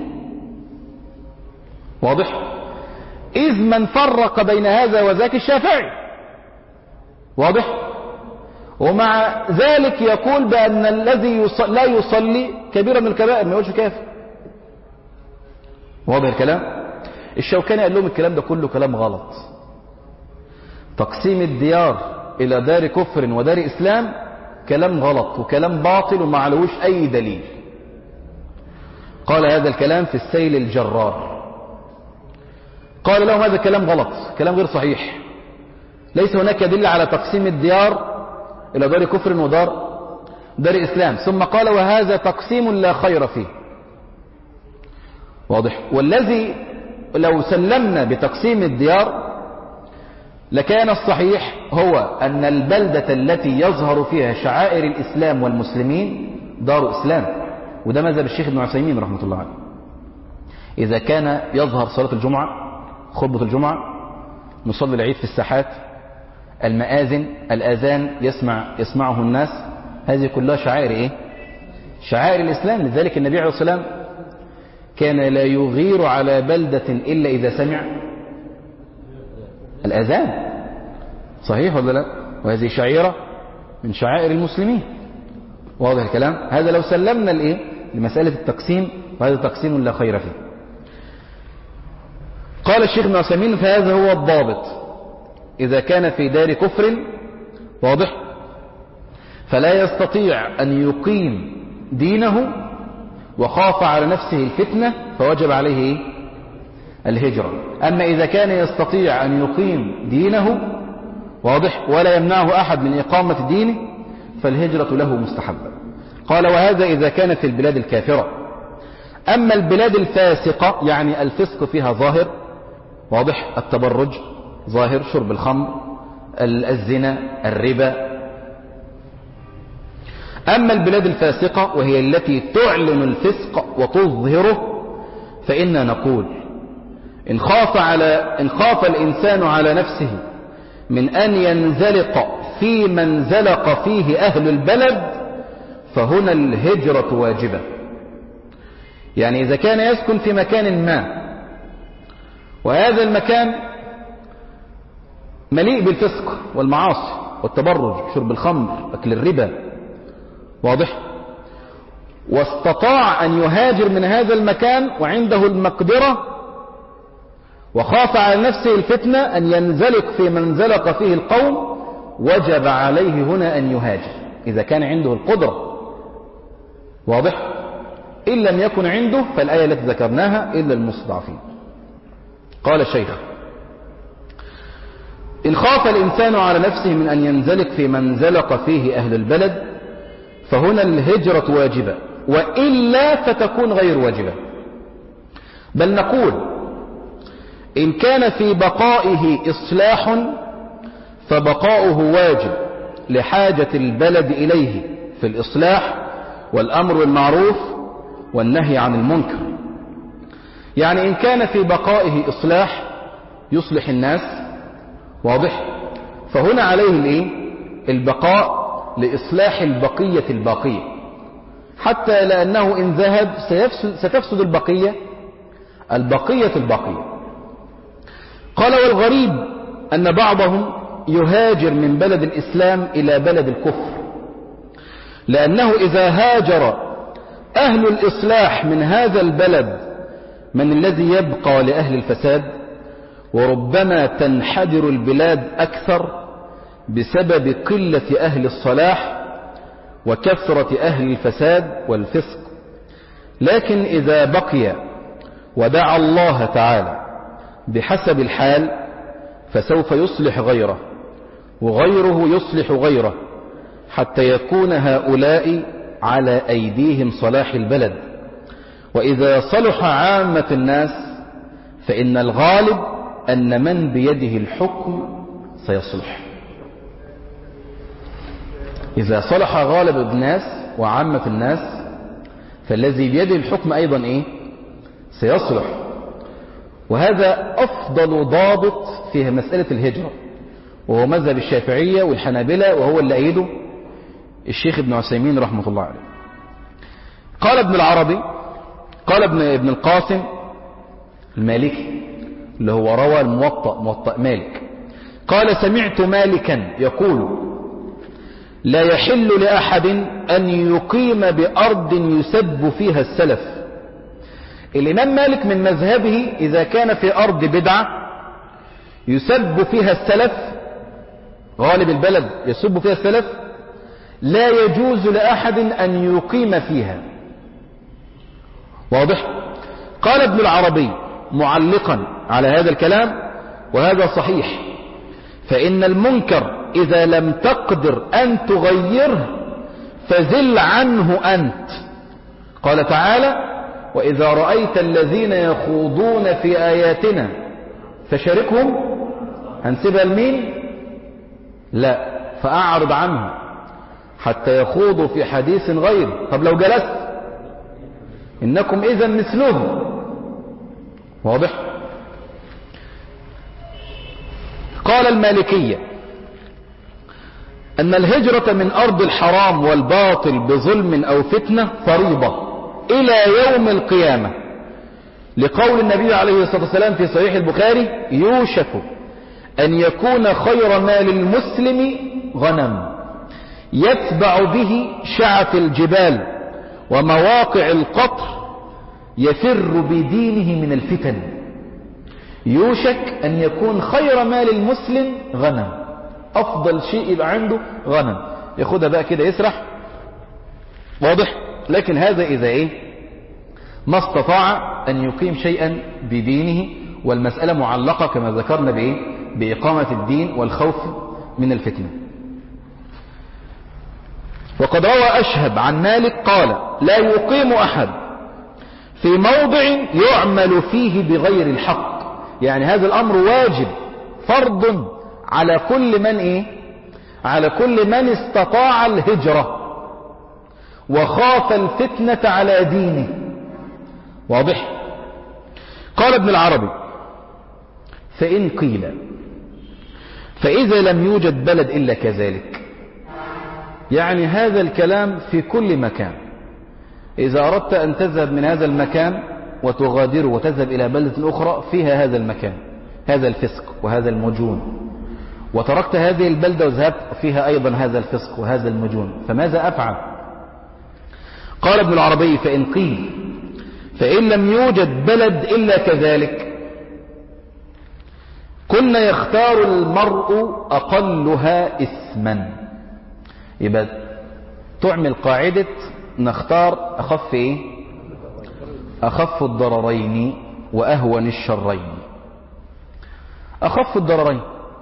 واضح؟ إذ من فرق بين هذا وذاك الشافعي، واضح؟ ومع ذلك يقول بأن الذي لا يصلي كبيرة من الكبائر، ما يقولش كافر، واضح الكلام؟ الشوكاني قال لهم الكلام ده كله كلام غلط. تقسيم الديار إلى دار كفر ودار إسلام كلام غلط وكلام باطل وما علوش أي دليل. قال هذا الكلام في السيل الجرار، قال لهم هذا كلام غلط، كلام غير صحيح، ليس هناك دليل على تقسيم الديار إلى دار كفر ودار إسلام. ثم قال وهذا تقسيم لا خير فيه، واضح. والذي لو سلمنا بتقسيم الديار لكان الصحيح هو أن البلدة التي يظهر فيها شعائر الإسلام والمسلمين دار إسلام، وده مذهب الشيخ ابن عثيمين رحمة الله عليه. إذا كان يظهر صلاة الجمعة، خطبة الجمعة، نصلي العيد في الساحات، المآذن، الآذان يسمعه الناس، هذه كلها شعائر إيه؟ شعائر الإسلام. لذلك النبي عليه الصلاة والسلام كان لا يغير على بلدة إلا إذا سمع الأذان، صحيح ولا لا؟ وهذه شعيرة من شعائر المسلمين. واضح الكلام؟ هذا لو سلمنا الإيه؟ لمسألة التقسيم، وهذا تقسيم لا خير فيه. قال الشيخ ابن عثيمين فهذا هو الضابط. إذا كان في دار كفر، واضح، فلا يستطيع أن يقيم دينه وخاف على نفسه الفتنة فوجب عليه الهجرة. أما إذا كان يستطيع أن يقيم دينه، واضح، ولا يمنعه أحد من إقامة دينه، فالهجرة له مستحبة. قال وهذا إذا كانت في البلاد الكافرة. أما البلاد الفاسقة يعني الفسق فيها ظاهر، واضح، التبرج ظاهر، شرب الخمر، الزنا، الربا. أما البلاد الفاسقة وهي التي تعلن الفسق وتظهره، فإنا نقول إن خاف الإنسان على نفسه من أن ينزلق في من زلق فيه أهل البلد فهنا الهجرة واجبة. يعني إذا كان يسكن في مكان ما وهذا المكان مليء بالفسق والمعاصي والتبرج، شرب الخمر، أكل الربا، واضح، واستطاع أن يهاجر من هذا المكان وعنده المقدرة وخاف على نفسه الفتنة أن ينزلق في من زلق فيه القوم، وجب عليه هنا أن يهاجر إذا كان عنده القدرة، واضح. إن لم يكن عنده فالآية التي ذكرناها إلا المستضعفين. قال الشيخ إن خاف الإنسان على نفسه من أن ينزلق في من زلق فيه أهل البلد فهنا الهجرة واجبة، وإلا فتكون غير واجبة. بل نقول إن كان في بقائه إصلاح فبقاؤه واجب لحاجة البلد إليه في الإصلاح والأمر بالمعروف والنهي عن المنكر. يعني إن كان في بقائه إصلاح يصلح الناس، واضح، فهنا عليه البقاء لإصلاح البقية الباقية، حتى لأنه إن ذهب ستفسد البقية الباقية. قال والغريب أن بعضهم يهاجر من بلد الإسلام إلى بلد الكفر، لأنه إذا هاجر أهل الإصلاح من هذا البلد من الذي يبقى لأهل الفساد؟ وربما تنحدر البلاد أكثر بسبب قلة أهل الصلاح وكثرة أهل الفساد والفسق. لكن إذا بقي ودعا الله تعالى بحسب الحال فسوف يصلح غيره وغيره يصلح غيره، حتى يكون هؤلاء على أيديهم صلاح البلد. وإذا صلح عامة الناس فإن الغالب أن من بيده الحكم سيصلح. إذا صلح غالب الناس وعامة الناس فالذي بيده الحكم أيضا سيصلح. وهذا أفضل ضابط في مسألة الهجرة، وهو مذهب الشافعية والحنابلة، وهو اللي أيده الشيخ ابن عثيمين رحمة الله عليه. قال ابن العربي، قال ابن القاسم المالكي اللي هو روى الموطأ مالك، قال سمعت مالكا يقول لا يحل لأحد أن يقيم بأرض يسب فيها السلف. الإمام مالك من مذهبه إذا كان في أرض بدعة يسب فيها السلف، غالب البلد يسب فيها السلف، لا يجوز لأحد أن يقيم فيها، واضح. قال ابن العربي معلقا على هذا الكلام وهذا صحيح، فإن المنكر إذا لم تقدر أن تغيره فزل عنه أنت. قال تعالى وإذا رأيت الذين يخوضون في آياتنا فشاركهم. هنسيبها لمين؟ لا، فأعرض عنهم حتى يخوضوا في حديث غيره. طب لو جلست إنكم إذا مثلهم. واضح؟ قال المالكية أن الهجرة من أرض الحرام والباطل بظلم أو فتنة فريضة إلى يوم القيامة، لقول النبي عليه الصلاة والسلام في صحيح البخاري: يوشك أن يكون خير مال المسلم غنم يتبع به شعث الجبال ومواقع القطر يفر بدينه من الفتن. يوشك أن يكون خير مال المسلم غنم، أفضل شيء يبقى عنده غنم، ياخدها بقى كده يسرح. واضح؟ لكن هذا إذا ما استطاع أن يقيم شيئا بدينه، والمسألة معلقة كما ذكرنا بإقامة الدين والخوف من الفتنة. وقد روى أشهب عن مالك قال: لا يقيم أحد في موضع يعمل فيه بغير الحق. يعني هذا الأمر واجب فرض على كل من على كل من استطاع الهجرة وخاف الفتنة على دينه. واضح؟ قال ابن العربي: فإن قيل فإذا لم يوجد بلد إلا كذلك. يعني هذا الكلام في كل مكان. إذا أردت أن تذهب من هذا المكان وتغادره وتذهب إلى بلدة أخرى فيها هذا المكان، هذا الفسق وهذا المجون، وتركت هذه البلدة وذهبت فيها أيضا هذا الفسق وهذا المجون، فماذا أفعل؟ قال ابن العربي: فإن قيل فإن لم يوجد بلد إلا كذلك كنا يختار المرء أقلها إثما. يبقى تعمل قاعدة نختار أخف الضررين وأهون الشرين. أخف الضررين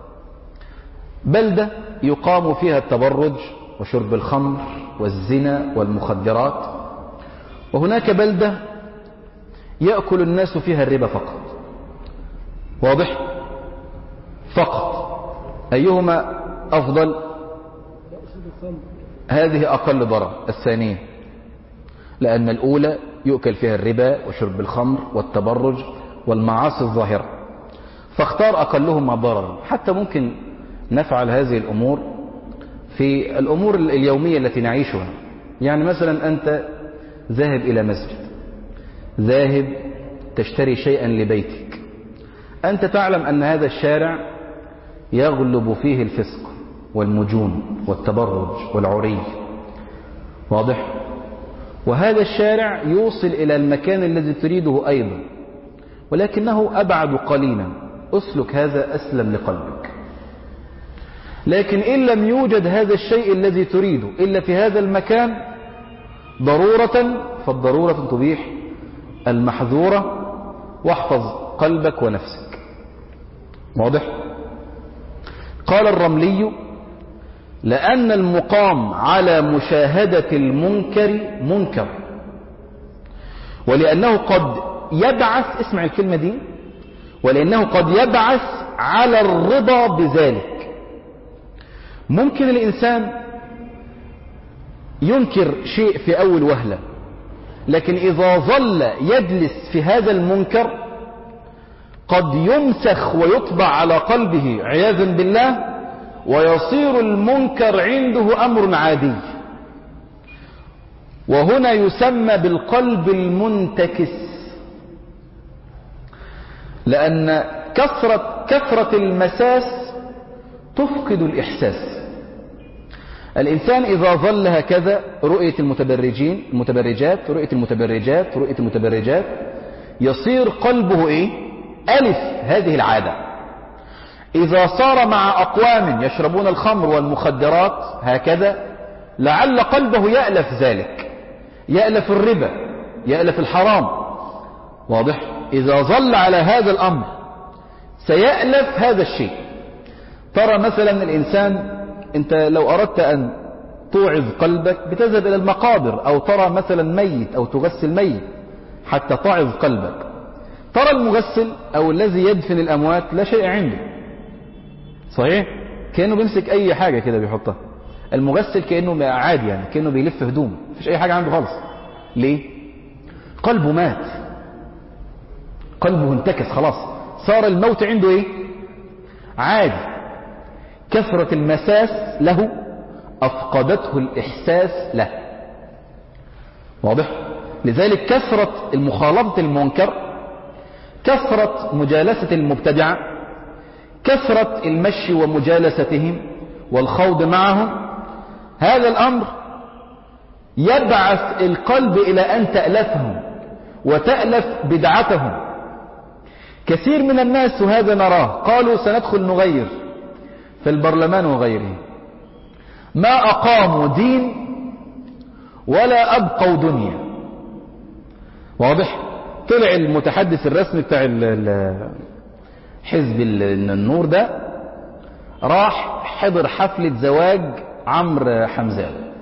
بلدة يقام فيها التبرج وشرب الخمر والزنا والمخدرات، وهناك بلدة يأكل الناس فيها الربا فقط. واضح؟ فقط. أيهما أفضل؟ هذه أقل ضرر، الثانية، لأن الأولى يؤكل فيها الربا وشرب الخمر والتبرج والمعاصي الظاهرة، فاختار أقلهما ضررا. حتى ممكن نفعل هذه الأمور في الأمور اليومية التي نعيشها. يعني مثلا أنت ذاهب إلى مسجد، ذاهب تشتري شيئا لبيتك، أنت تعلم أن هذا الشارع يغلب فيه الفسق والمجون والتبرج والعري. واضح؟ وهذا الشارع يوصل إلى المكان الذي تريده أيضا، ولكنه أبعد قليلا. أسلك هذا أسلم لقلبك. لكن إن لم يوجد هذا الشيء الذي تريده إلا في هذا المكان ضرورة، فالضرورة تبيح المحذورة، واحفظ قلبك ونفسك. واضح؟ قال الرملي: لأن المقام على مشاهدة المنكر منكر، ولأنه قد يبعث، اسمع الكلمة دي، ولأنه قد يبعث على الرضا بذلك. ممكن الإنسان ينكر شيء في أول وهلة، لكن إذا ظل يجلس في هذا المنكر قد يمسخ ويطبع على قلبه عياذا بالله، ويصير المنكر عنده أمر عادي. وهنا يسمى بالقلب المنتكس، لأن كثرة المساس تفقد الإحساس. الإنسان إذا ظل هكذا رؤية المتبرجات، رؤية المتبرجات، يصير قلبه ألف هذه العادة. إذا صار مع أقوام يشربون الخمر والمخدرات هكذا، لعل قلبه يألف ذلك، يألف الربا، يألف الحرام. واضح؟ إذا ظل على هذا الأمر سيألف هذا الشيء. ترى مثلا الإنسان، أنت لو أردت أن توعظ قلبك بتذهب إلى المقابر، أو ترى مثلا ميت أو تغسل ميت حتى تعظ قلبك. ترى المغسل أو الذي يدفن الأموات لا شيء عنده، صحيح؟ كأنه بيمسك أي حاجة كده بيحطها. المغسل كأنه عادي، يعني كأنه بيلف هدوم، مفيش أي حاجة عنده خالص. ليه؟ قلبه مات، قلبه انتكس خلاص، صار الموت عنده ايه؟ عادي. كثرة المساس له أفقدته الإحساس له. واضح؟ لذلك كثرة المخالطة المنكر، كثرة مجالسة المبتدعة، كثرة المشي ومجالستهم والخوض معهم، هذا الأمر يبعث القلب إلى أن تألفهم وتألف بدعتهم. كثير من الناس وهذا نراه قالوا سندخل نغير في البرلمان وغيره، ما أقاموا دين ولا أبقوا دنيا. واضح؟ طلع المتحدث الرسمي بتاع حزب النور ده، راح حضر حفلة زواج عمرو حمزاوي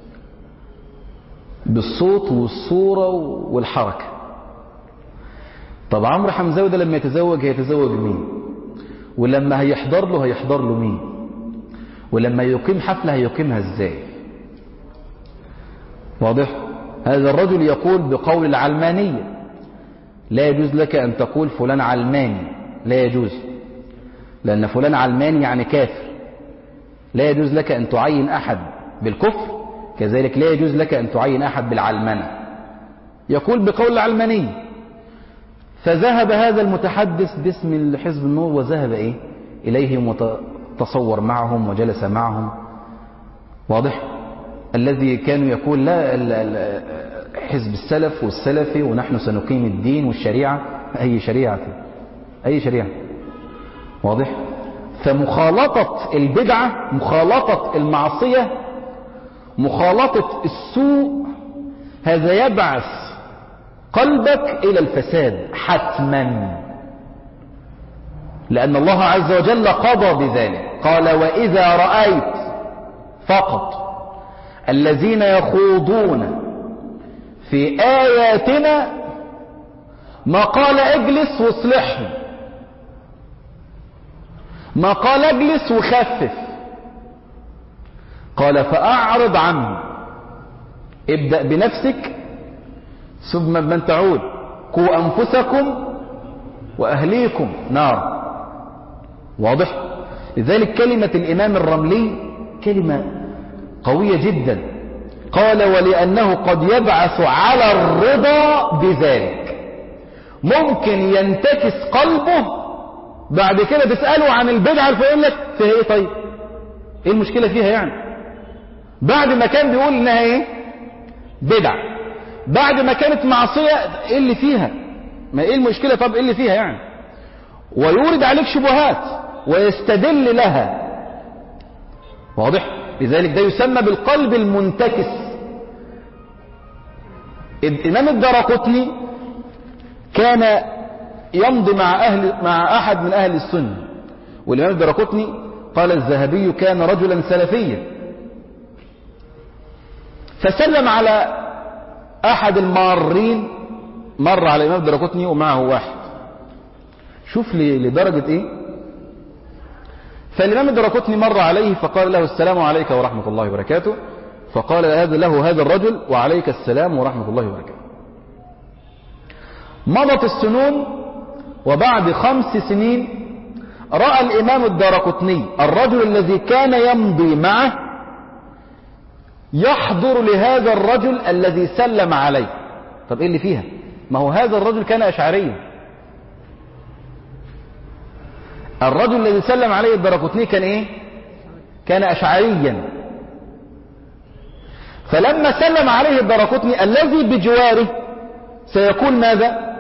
بالصوت والصورة والحركة. طب عمرو حمزاوي ده لما يتزوج هيتزوج مين؟ ولما هيحضر له مين؟ ولما يقيم حفلة هيقيمها ازاي؟ واضح؟ هذا الرجل يقول بقول العلمانية، لا يجوز لك أن تقول فلان علماني، لا يجوز، لأن فلان علماني يعني كافر. لا يجوز لك أن تعين أحد بالكفر، كذلك لا يجوز لك أن تعين أحد بالعلمنة. يقول بقول العلمانية. فذهب هذا المتحدث باسم حزب النور وذهب إليهم وتصور معهم وجلس معهم. واضح؟ الذي كانوا يقول لا حزب السلف والسلفي ونحن سنقيم الدين والشريعة. أي شريعة؟ أي شريعة؟ واضح؟ فمخالطة البدعة، مخالطة المعصية، مخالطة السوء، هذا يبعث قلبك إلى الفساد حتما، لأن الله عز وجل قضى بذلك. قال وإذا رأيت فقط الذين يخوضون في آياتنا ما قال اجلس واصلحهم، ما قال اجلس وخفف، قال فأعرض عنه، ابدأ بنفسك ثم بمن تعود، قوا أنفسكم وأهليكم نار. واضح؟ لذلك كلمة الإمام الرملي كلمة قوية جدا. قال ولأنه قد يبعث على الرضا بذلك. ممكن ينتكس قلبه بعد كده تسأله عن البدعة فيقول لك فيها ايه؟ طيب ايه المشكلة فيها يعني؟ بعد ما كان بيقول انها ايه؟ بدعة، بعد ما كانت معصية، ايه اللي فيها؟ ما ايه المشكلة؟ طب ايه اللي فيها يعني؟ ويورد عليك شبهات ويستدل لها. واضح؟ لذلك ده يسمى بالقلب المنتكس. الإمام الدارقطني كان يمضي مع أحد من أهل السنة، والإمام الدارقطني قال الذهبي كان رجلا سلفيا، فسلم على أحد المارين، مر على الإمام الدارقطني ومعه واحد، شوف لدرجة إيه. فالإمام الدارقطني مر عليه فقال له السلام عليك ورحمة الله وبركاته، فقال له هذا الرجل وعليك السلام ورحمة الله وبركاته. مضت السنون، وبعد 5 سنين رأى الإمام الدارقطني الرجل الذي كان يمضي معه يحضر لهذا الرجل الذي سلم عليه. طب إيه اللي فيها؟ ما هو هذا الرجل كان أشعريا، الرجل الذي سلم عليه الدارقطني كان إيه؟ كان أشعريا. فلما سلم عليه الدارقطني الذي بجواره سيقول ماذا؟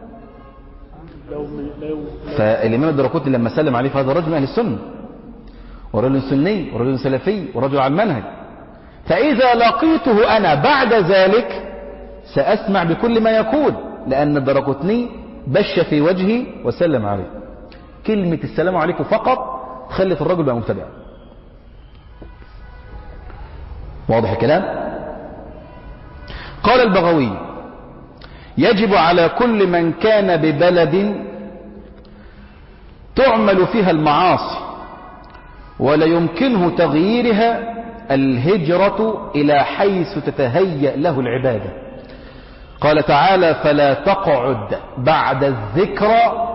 فالإمام الدارقطني لما سلم عليه فهذا رجل من أهل السنة، ورجل سني ورجل سلفي ورجل على المنهج، فإذا لقيته أنا بعد ذلك سأسمع بكل ما يقول، لأن الدارقطني بش في وجهي وسلم عليه. كلمة السلام عليكم فقط خلت الرجل بقى مبتدع. واضح الكلام؟ قال البغوي يجب على كل من كان ببلد تعمل فيها المعاصي ولا يمكنه تغييرها الهجرة إلى حيث تتهيأ له العبادة. قال تعالى: فلا تقعد بعد الذكرى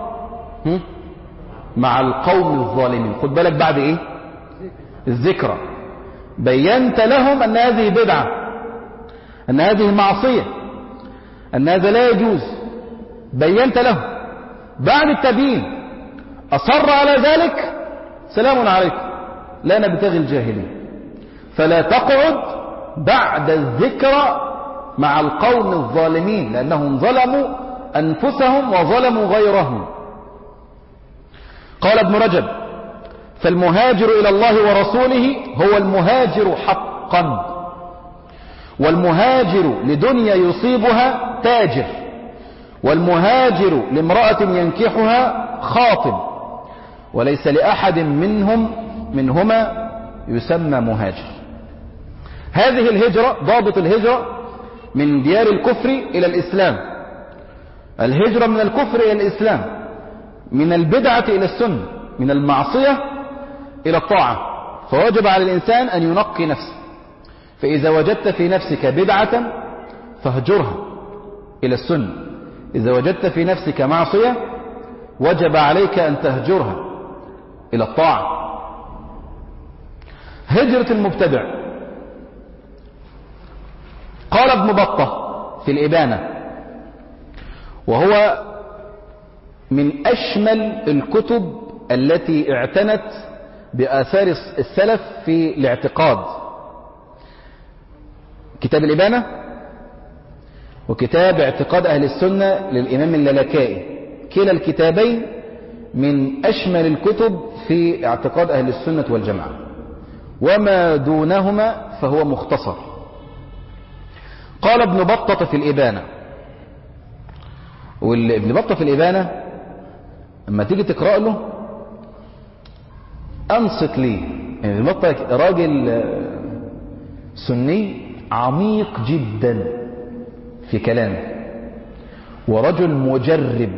مع القوم الظالمين. خد بالك بعد ايه؟ الذكرى. بينت لهم أن هذه بدعة، أن هذه معصية، أن هذا لا يجوز، بينت لهم. بعد التبيين أصر على ذلك، سلام عليكم، لا نبتغي الجاهلين. فلا تقعد بعد الذكرى مع القوم الظالمين، لأنهم ظلموا أنفسهم وظلموا غيرهم. قال ابن رجب: فالمهاجر إلى الله ورسوله هو المهاجر حقا، والمهاجر لدنيا يصيبها تاجر، والمهاجر لامرأة ينكحها خاطب، وليس لأحد منهما يسمى مهاجر. هذه الهجرة، ضابط الهجرة من ديار الكفر إلى الإسلام، الهجرة من الكفر إلى الإسلام، من البدعة إلى السنة، من المعصية إلى الطاعة. فوجب على الإنسان أن ينقي نفسه. فإذا وجدت في نفسك بدعة فاهجرها إلى السنة، إذا وجدت في نفسك معصية وجب عليك أن تهجرها إلى الطاعة. هجرة المبتدع. قال ابن بطة في الإبانة، وهو من أشمل الكتب التي اعتنت بآثار السلف في الاعتقاد، كتاب الإبانة وكتاب اعتقاد أهل السنة للإمام اللالكائي، كلا الكتابين من أشمل الكتب في اعتقاد أهل السنة والجماعة، وما دونهما فهو مختصر. قال ابن بطة في الإبانة، وابن بطة في الإبانة اما تيجي تقرأ له أنصت ليه، يعني ابن بطة راجل سني عميق جدا في كلامه، ورجل مجرب.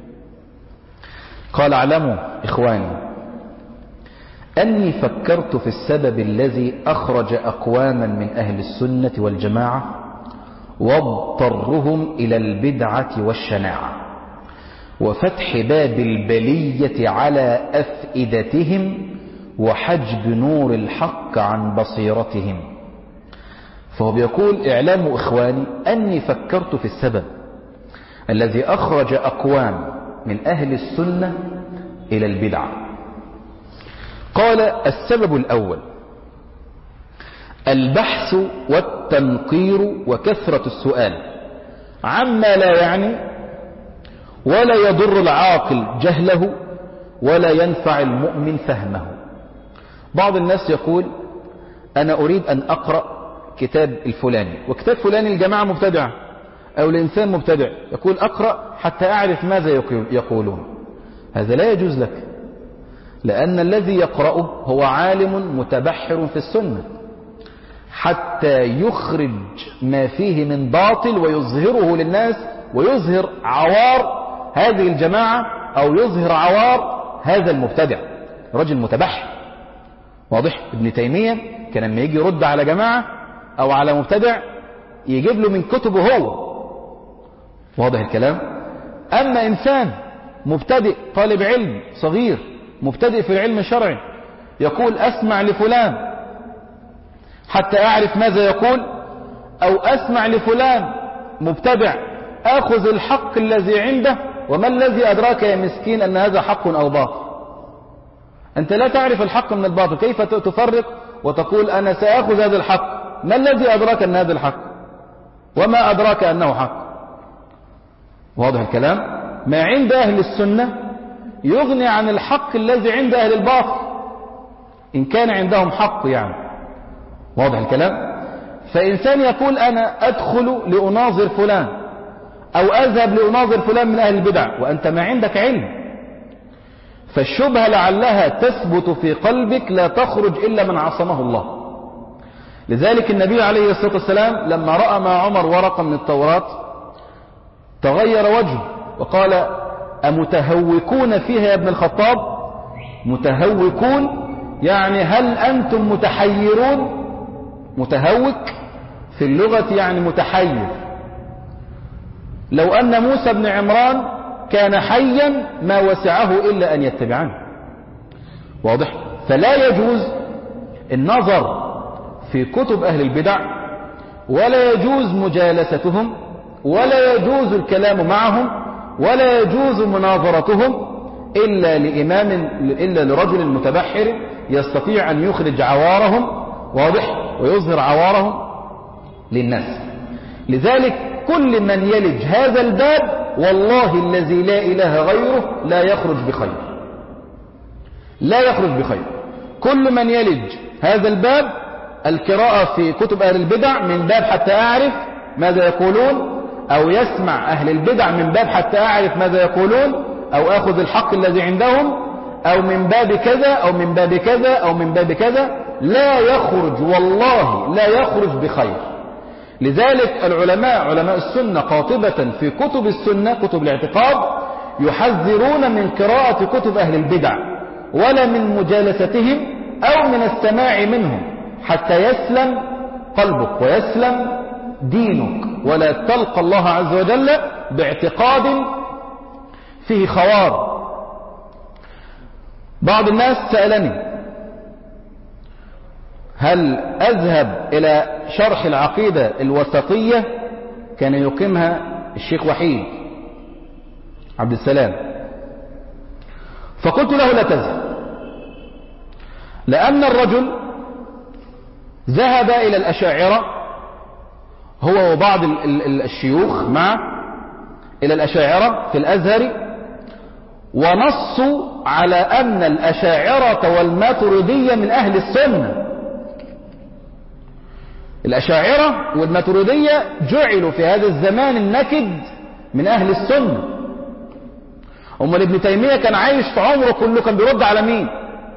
قال: اعلموا إخواني أني فكرت في السبب الذي أخرج أقواما من أهل السنة والجماعة واضطرهم إلى البدعة والشناعة وفتح باب البلية على أفئدتهم وحجب نور الحق عن بصيرتهم. فهو بيقول: اعلموا إخواني أني فكرت في السبب الذي أخرج أقوام من أهل السنة إلى البدعة. قال: السبب الأول البحث والتنقير وكثرة السؤال عما لا يعني ولا يضر العاقل جهله ولا ينفع المؤمن فهمه. بعض الناس يقول: أنا أريد أن أقرأ كتاب الفلاني، وكتاب فلاني الجماعة مبتدعة أو الإنسان مبتدع، يقول: أقرأ حتى أعرف ماذا يقولون. هذا لا يجوز لك، لأن الذي يقرأه هو عالم متبحر في السنة حتى يخرج ما فيه من باطل ويظهره للناس، ويظهر عوار هذه الجماعة أو يظهر عوار هذا المبتدع. رجل متبحر واضح. ابن تيمية كان لما يجي يرد على جماعة أو على مبتدع يجيب له من كتبه هو، واضح الكلام. أما إنسان مبتدئ طالب علم صغير مبتدئ في العلم الشرعي يقول: أسمع لفلان حتى أعرف ماذا يقول، أو أسمع لفلان مبتدع أخذ الحق الذي عنده، وما الذي أدراك يا مسكين أن هذا حق أو باطل؟ أنت لا تعرف الحق من الباطل، كيف تفرق وتقول أنا سأخذ هذا الحق؟ ما الذي أدراك أن هذا الحق؟ وما أدراك أنه حق؟ واضح الكلام. ما عند أهل السنة يغني عن الحق الذي عند أهل الباطل إن كان عندهم حق يعني. واضح الكلام. فإنسان يقول: أنا أدخل لأناظر فلان أو أذهب لأناظر فلان من أهل البدع، وأنت ما عندك علم، فالشبهة لعلها تثبت في قلبك لا تخرج إلا من عصمه الله. لذلك النبي عليه الصلاة والسلام لما رأى مع عمر ورقة من التوراة تغير وجهه وقال أمتهوكون فيها يا ابن الخطاب؟ متهوكون يعني هل أنتم متحيرون؟ متهوك في اللغة يعني متحير. لو أن موسى بن عمران كان حيا ما وسعه إلا أن يتبعني. واضح؟ فلا يجوز النظر في كتب أهل البدع، ولا يجوز مجالستهم، ولا يجوز الكلام معهم، ولا يجوز مناظرتهم إلا لرجل متبحر يستطيع أن يخرج عوارهم. واضح؟ ويظهر عوارهم للناس. لذلك كل من يلج هذا الباب والله الذي لا إله غيره لا يخرج بخير، لا يخرج بخير. كل من يلج هذا الباب، القراءة في كتب أهل البدع من باب حتى أعرف ماذا يقولون، أو يسمع أهل البدع من باب حتى أعرف ماذا يقولون، أو أخذ الحق الذي عندهم، أو من باب كذا أو من باب كذا أو من باب كذا، لا يخرج، والله لا يخرج بخير. لذلك العلماء، علماء السنة قاطبة في كتب السنة، كتب الاعتقاد، يحذرون من قراءة كتب أهل البدع ولا من مجالستهم أو من السماع منهم، حتى يسلم قلبك ويسلم دينك، ولا تلقى الله عز وجل باعتقاد فيه خوار. بعض الناس سألني هل أذهب إلى شرح العقيدة الوسطية؟ كان يقيمها الشيخ وحيد عبد السلام. فقلت له لا تذهب، لأن الرجل ذهب إلى الأشاعرة هو وبعض الشيوخ معه إلى الأشاعرة في الأزهر، ونصوا على أن الأشاعرة والماتريدية من أهل السنة. الأشاعرة والماتريدية جعلوا في هذا الزمان النكد من أهل السنة. أمال ابن تيمية كان عايش في عمره كله كان بيرد على مين؟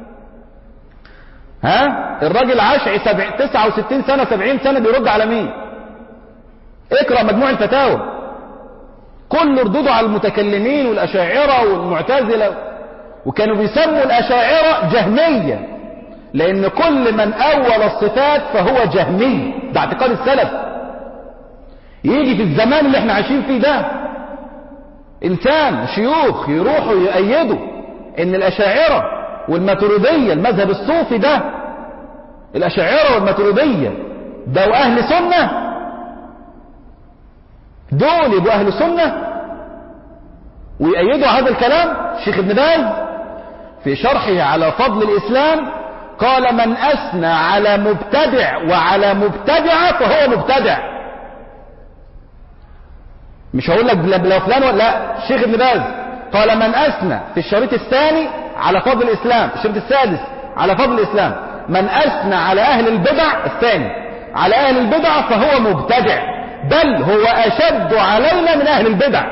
الراجل عاش 69 سنة 70 سنة بيرد على مين؟ اقرأ مجموع الفتاوى، كل ردوده على المتكلمين والأشاعرة والمعتزلة، وكانوا بيسموا الأشاعرة جهمية، لأن كل من أول الصفات فهو جهمي. ده اعتقاد السلف. يجي في الزمان اللي احنا عايشين فيه ده إنسان شيوخ يروحوا يؤيدوا إن الأشاعرة والماتريدية، المذهب الصوفي ده، الأشاعرة والماتريدية ده وأهل سنة، دول يبقوا أهل سنة ويؤيدوا هذا الكلام. الشيخ ابن باز في شرحه على فضل الإسلام قال من أثنى على مبتدع وعلى مبتدعة فهو مبتدع. مش هقول لك لو فلان لا، الشيخ ابن باز قال من أثنى في الشريط الثاني على فضل الإسلام، الشريط السادس على فضل الإسلام، من أثنى على أهل البدع الثاني على أهل البدع فهو مبتدع، بل هو أشد علينا من أهل البدع.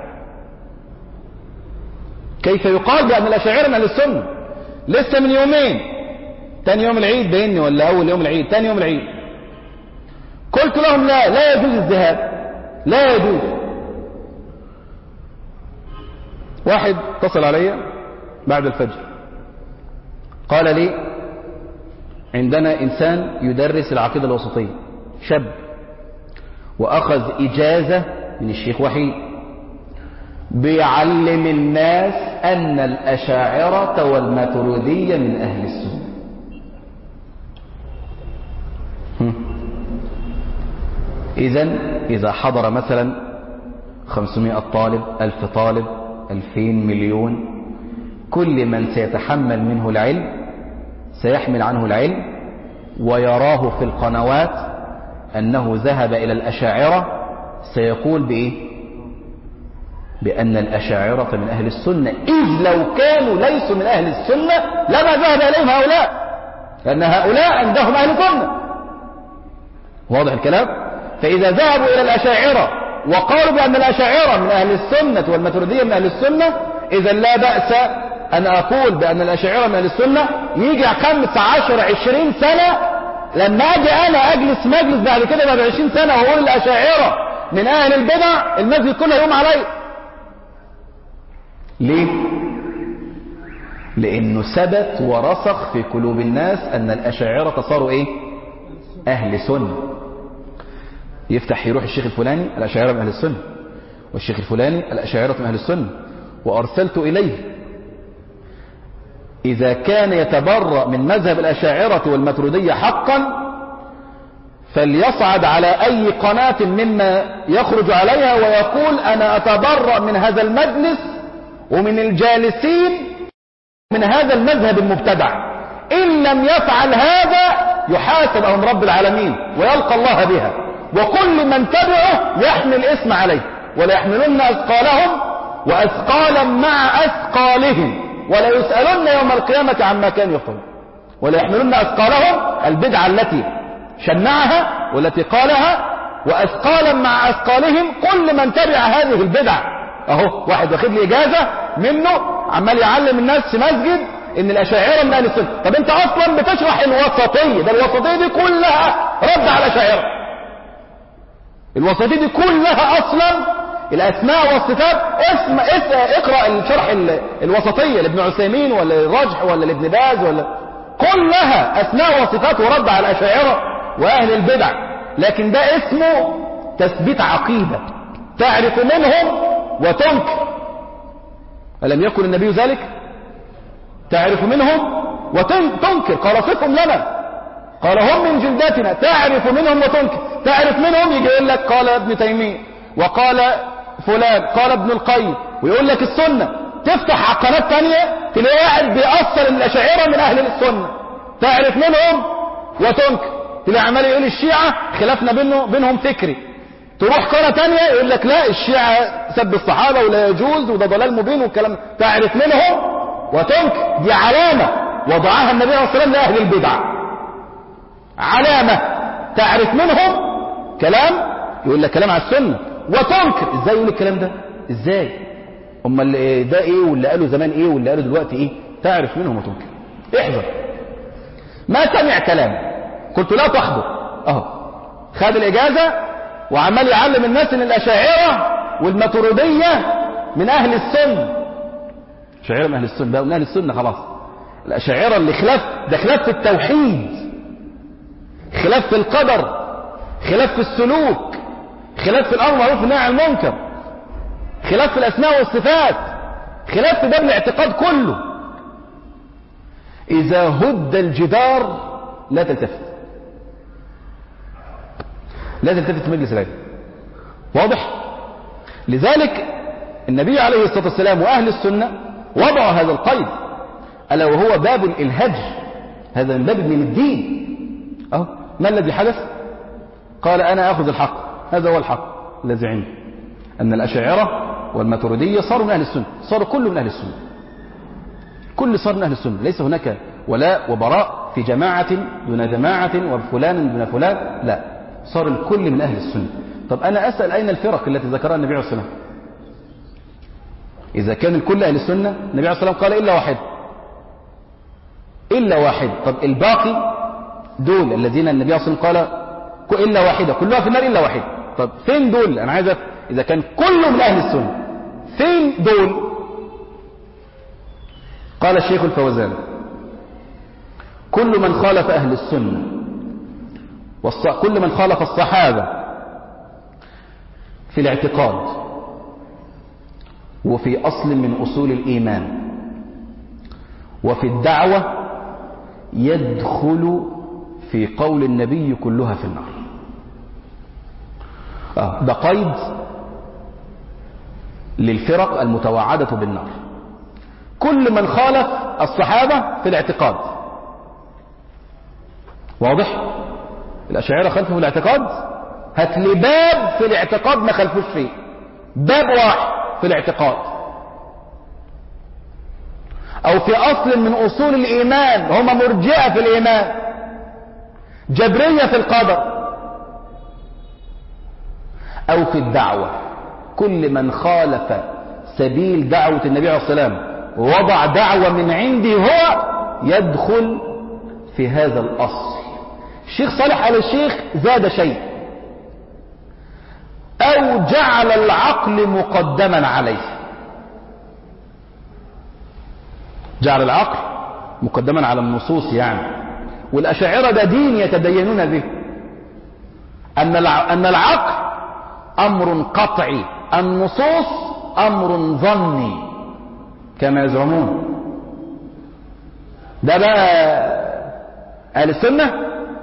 كيف يقال بأن الأشاعرة من أهل السنة؟ لسه من يومين، تاني يوم العيد بيني ولا أول يوم العيد، تاني يوم العيد، قلت لهم لا يجوز الذهاب، لا يجوز. واحد اتصل علي بعد الفجر قال لي عندنا إنسان يدرس العقيدة الوسطية، شاب، وأخذ إجازة من الشيخ وحيد بيعلم الناس أن الأشاعرة والماتريدية من أهل السنة. إذا حضر مثلا 500 طالب، 1000 طالب، 2000 مليون، كل من سيتحمل منه العلم سيحمل عنه العلم ويراه في القنوات أنه ذهب إلى الأشاعرة، سيقول بإيه؟ بأن الأشاعرة من أهل السنة، إذ لو كانوا ليسوا من أهل السنة لما ذهب إليهم هؤلاء، لأن هؤلاء عندهم أهل سنة. واضح الكلام؟ فإذا ذهبوا إلى الأشاعرة وقالوا بأن الأشاعرة من أهل السنة والماتريدية من أهل السنة، إذا لا بأس أن أقول بأن الأشاعرة من أهل السنة. يجي 15 20 سنة لما أجي أنا أجلس مجلس بعد كده بعد 20 سنة وأقول الأشاعرة من أهل البدع المسجد كله يقوم عليه. ليه؟ لأنه ثبت ورسخ في قلوب الناس أن الأشاعرة صاروا إيه؟ أهل سنة. يفتح يروح الشيخ الفلاني الأشاعرة من أهل السنة، والشيخ الفلاني الأشاعرة من أهل السنة، وأرسلت إليه إذا كان يتبرأ من مذهب الأشاعرة والماتريدية حقا فليصعد على أي قناة مما يخرج عليها ويقول أنا أتبرأ من هذا المجلس ومن الجالسين من هذا المذهب المبتدع. إن لم يفعل هذا يحاسب أمام رب العالمين ويلقى الله بها، وكل من تبعه يحمل اسم عليه، ولا يحملن أثقالهم وأثقالا مع أثقالهم ولا يسألن يوم القيامة عما كانوا يفعلون. ولا يحملن أثقالهم البدعة التي شنعها والتي قالها، وأثقالا مع أثقالهم كل من تبع هذه البدع. أهو واحد واخد لي إجازة منه عمال يعلم الناس في مسجد إن الأشاعرة من أهل السنة. طب أنت أصلا بتشرح الوسطية، ده الوسطية دي كلها رد على الأشاعرة. الوسطية دي كلها أصلا الأسماء والصفات. اقرأ الشرح الوسطية لابن عثيمين ولا الرجح ولا لابن باز ولا، كلها أسماء وصفات ورد على الأشاعرة وأهل البدع. لكن ده اسمه تثبيت عقيدة، تعرف منهم وتنكر. ألم يكن النبي ذلك؟ تعرف منهم وتنكر. قال صفهم لنا، قال هم من جلدتنا. تعرف منهم وتنكر. تعرف منهم يجي يقول لك قال ابن تيمية وقال فلان قال ابن القيم ويقول لك السنة. تفتح على قناة تانية تلاقي قاعد بيأصل ان الأشاعرة من أهل السنة. تعرف منهم وتنكر. تلاقي عمال يقول الشيعة خلافنا بينهم فكري. تروح قناة تانية يقول لك لا الشيعة سب الصحابة ولا يجوز وده ضلال مبين والكلام. تعرف منهم وتنكر. دي علامة وضعها النبي صلى الله عليه وسلم لأهل البدع، علامة. تعرف منهم كلام يقول لك كلام على السنة وتنكر. ازاي يقول الكلام ده؟ ازاي؟ امال ده ايه واللي قاله زمان ايه واللي قاله دلوقتي ايه؟ تعرف منهم وتنكر. احذر. ما سمع كلام قلت لا تحضر، اهو خد الاجازة وعمال يعلم الناس ان الاشاعرة والماتريدية من اهل السنة. اشاعرة من اهل السنة بقى، من اهل السنة خلاص. الاشاعرة اللي خلاف، ده خلاف في التوحيد، خلاف في القدر، خلاف في السلوك، خلاف في الامر بالمعروف والنهي عن المنكر، خلاف في الاسماء والصفات، خلاف في باب الاعتقاد كله. اذا هد الجدار لا تلتفت، لا تلتفت مجلس العلم. واضح؟ لذلك النبي عليه الصلاة والسلام واهل السنة وضعوا هذا القيد، الا وهو باب الهجر. هذا من باب من الدين. اهو ما الذي حدث؟ قال انا اخذ الحق، هذا هو الحق الذي عندي، ان الاشاعرة والماتريدية صاروا من اهل السنة، صاروا كل من اهل السنة، كل صار من اهل السنة. ليس هناك ولاء وبراء في جماعة دون جماعة وفلان دون فلان، لا، صار الكل من اهل السنة. طب انا اسأل اين الفرق التي ذكرها النبي عليه الصلاة والسلام؟ اذا كان الكل اهل السنة النبي عليه الصلاة والسلام قال الا واحد، الا واحد. طب الباقي دول الذين النبي عليه الصلاة والسلام قال الا واحدة كلها في النار الا واحدة، طب فين دول؟ انا عايز اذا كان كله من اهل السنة فين دول؟ قال الشيخ الفوزان كل من خالف اهل السنة كل من خالف الصحابة في الاعتقاد وفي اصل من اصول الايمان وفي الدعوة يدخل في قول النبي كلها في النار. ده قيد للفرق المتوعدة بالنار. كل من خالف الصحابة في الاعتقاد. واضح؟ الأشاعرة خلفوا في الاعتقاد، هات لي باب في الاعتقاد ما خلفوش فيه، باب واحد في الاعتقاد أو في أصل من أصول الإيمان. هم مرجئة في الإيمان، جبرية في القدر، أو في الدعوة. كل من خالف سبيل دعوة النبي عليه الصلاة والسلام ووضع دعوة من عنده هو يدخل في هذا الأصل. الشيخ صالح آل الشيخ زاد شيء، أو جعل العقل مقدما عليه. جعل العقل مقدما على النصوص يعني. والأشاعرة ده دين يتدينون به، أن العقل أمر قطعي، النصوص أمر ظني كما يزعمون. ده بقى أهل السنة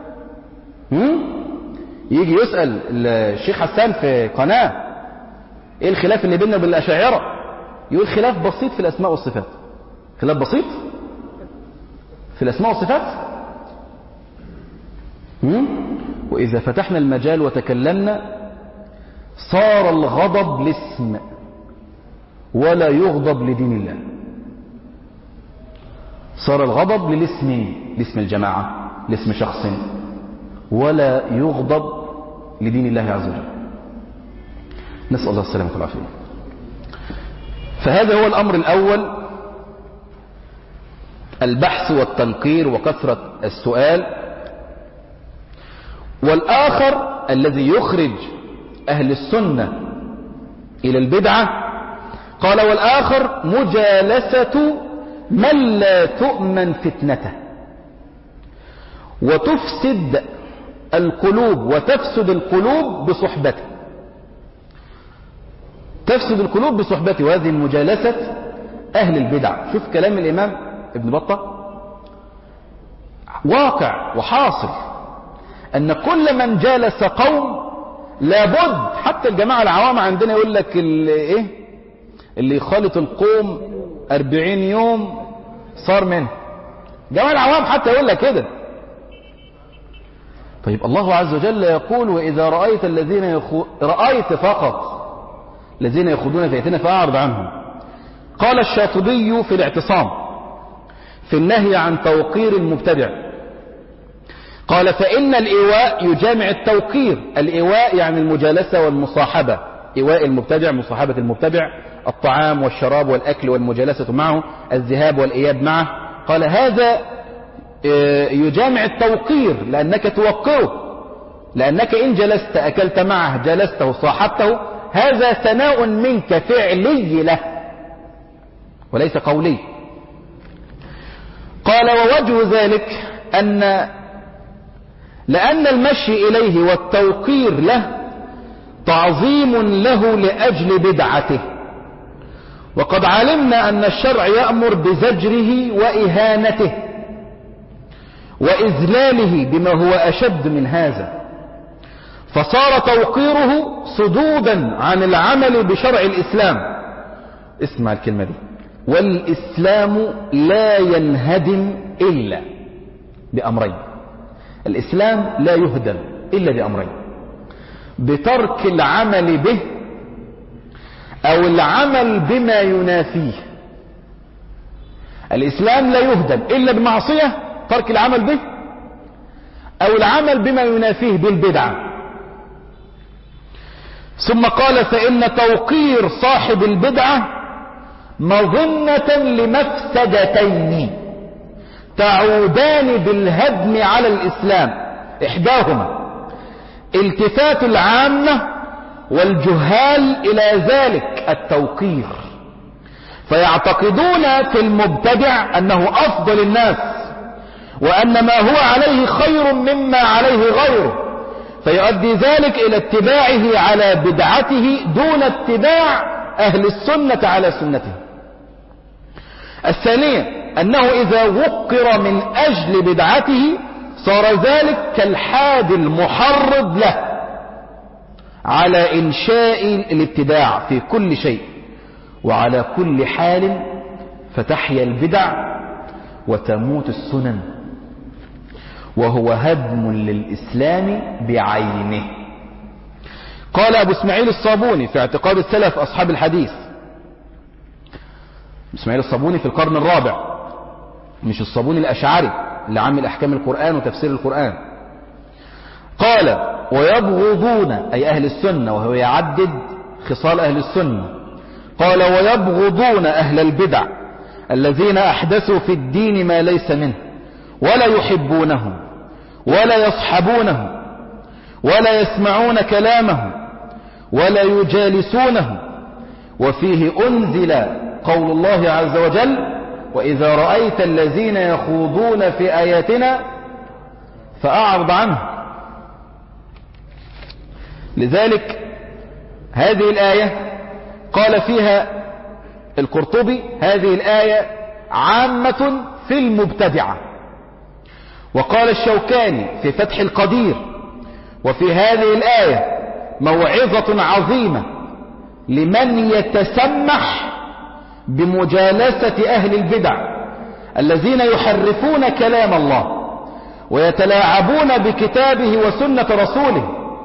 يجي يسأل الشيخ حسان في قناة ايه الخلاف اللي بيننا وبين الأشاعرة، يقول خلاف بسيط في الأسماء والصفات. خلاف بسيط في الأسماء والصفات. وإذا فتحنا المجال وتكلمنا صار الغضب لاسم ولا يغضب لدين الله. صار الغضب للاسم، لاسم الجماعة، لاسم شخص، ولا يغضب لدين الله عز وجل. نسأل الله السلامة والعافية. فهذا هو الأمر الأول، البحث والتنقير وكثرة السؤال. والآخر الذي يخرج أهل السنة إلى البدعة، قال والآخر مجالسة من لا تؤمن فتنته وتفسد القلوب، وتفسد القلوب بصحبته. تفسد القلوب بصحبته، وهذه مجالسة أهل البدع. شوف كلام الإمام ابن بطة، واقع وحاصل أن كل من جالس قوم لابد، حتى الجماعة العوام عندنا يقول لك اللي يخالط القوم 40 يوم صار منه. جماعة العوام حتى يقول لك كده. طيب الله عز وجل يقول وإذا رأيت الذين رأيت فقط الذين يخوضون في آياتنا فأعرض عنهم. قال الشاطبي في الاعتصام في النهي عن توقير المبتدع، قال فإن الإيواء يجامع التوقير. الإيواء يعني المجالسة والمصاحبة، إيواء المبتدع، مصاحبة المبتدع، الطعام والشراب والأكل والمجالسة معه، الذهاب والإياب معه. قال هذا يجامع التوقير لأنك توقره، لأنك إن جلست أكلت معه، جلسته، صاحبته، هذا ثناء منك فعلي له وليس قولي. قال ووجه ذلك لأن المشي إليه والتوقير له تعظيم له لأجل بدعته، وقد علمنا أن الشرع يأمر بزجره وإهانته وإذلاله بما هو أشد من هذا، فصار توقيره صدودا عن العمل بشرع الإسلام. اسمع الكلمة دي، والإسلام لا ينهدم إلا بأمرين. الإسلام لا يهدم إلا بأمرين: بترك العمل به أو العمل بما ينافيه. الإسلام لا يهدم إلا بمعصية، ترك العمل به، أو العمل بما ينافيه بالبدعة. ثم قال فإن توقير صاحب البدعة مظنة لمفسدتين تعودان بالهدم على الإسلام. إحداهما التفات العامة والجهال إلى ذلك التوقير، فيعتقدون في المبتدع أنه أفضل الناس، وأن ما هو عليه خير مما عليه غيره، فيؤدي ذلك إلى اتباعه على بدعته دون اتباع أهل السنة على سنته. الثانية أنه إذا وقر من أجل بدعته صار ذلك كالحاد المحرض له على إنشاء الابتداع في كل شيء وعلى كل حال، فتحيا البدع وتموت السنن، وهو هدم للإسلام بعينه. قال أبو اسماعيل الصابوني في اعتقاد السلف أصحاب الحديث، اسماعيل الصابوني في القرن الرابع، مش الصابوني الأشعري اللي عامل أحكام القرآن وتفسير القرآن. قال ويبغضون، أي أهل السنة، وهو يعدد خصال أهل السنة. قال ويبغضون أهل البدع الذين أحدثوا في الدين ما ليس منه، ولا يحبونهم ولا يصحبونهم ولا يسمعون كلامهم ولا يجالسونه. وفيه أنزل قول الله عز وجل: وإذا رأيت الذين يخوضون في آياتنا فأعرض عنه. لذلك هذه الآية قال فيها القرطبي: هذه الآية عامة في المبتدعة. وقال الشوكاني في فتح القدير: وفي هذه الآية موعظة عظيمة لمن يتسمح بمجالسة أهل البدع الذين يحرفون كلام الله ويتلاعبون بكتابه وسنة رسوله.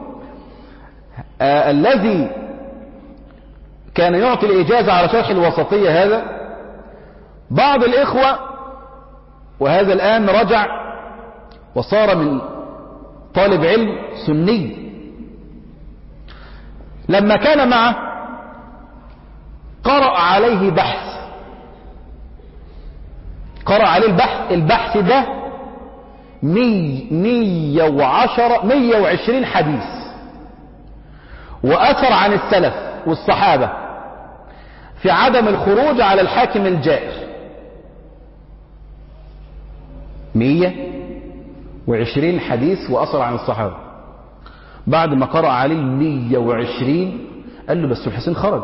الذي كان يعطي الإجازة على شرح الوسطية هذا بعض الإخوة، وهذا الآن رجع وصار من طالب علم سني، لما كان معه قرأ عليه بحث، قرأ عليه البحث ده 120 حديث وأثر عن السلف والصحابة في عدم الخروج على الحاكم الجائر. 120 حديث وأثر عن الصحابة. بعد ما قرأ عليه 120 قال له: بس الحسين خرج.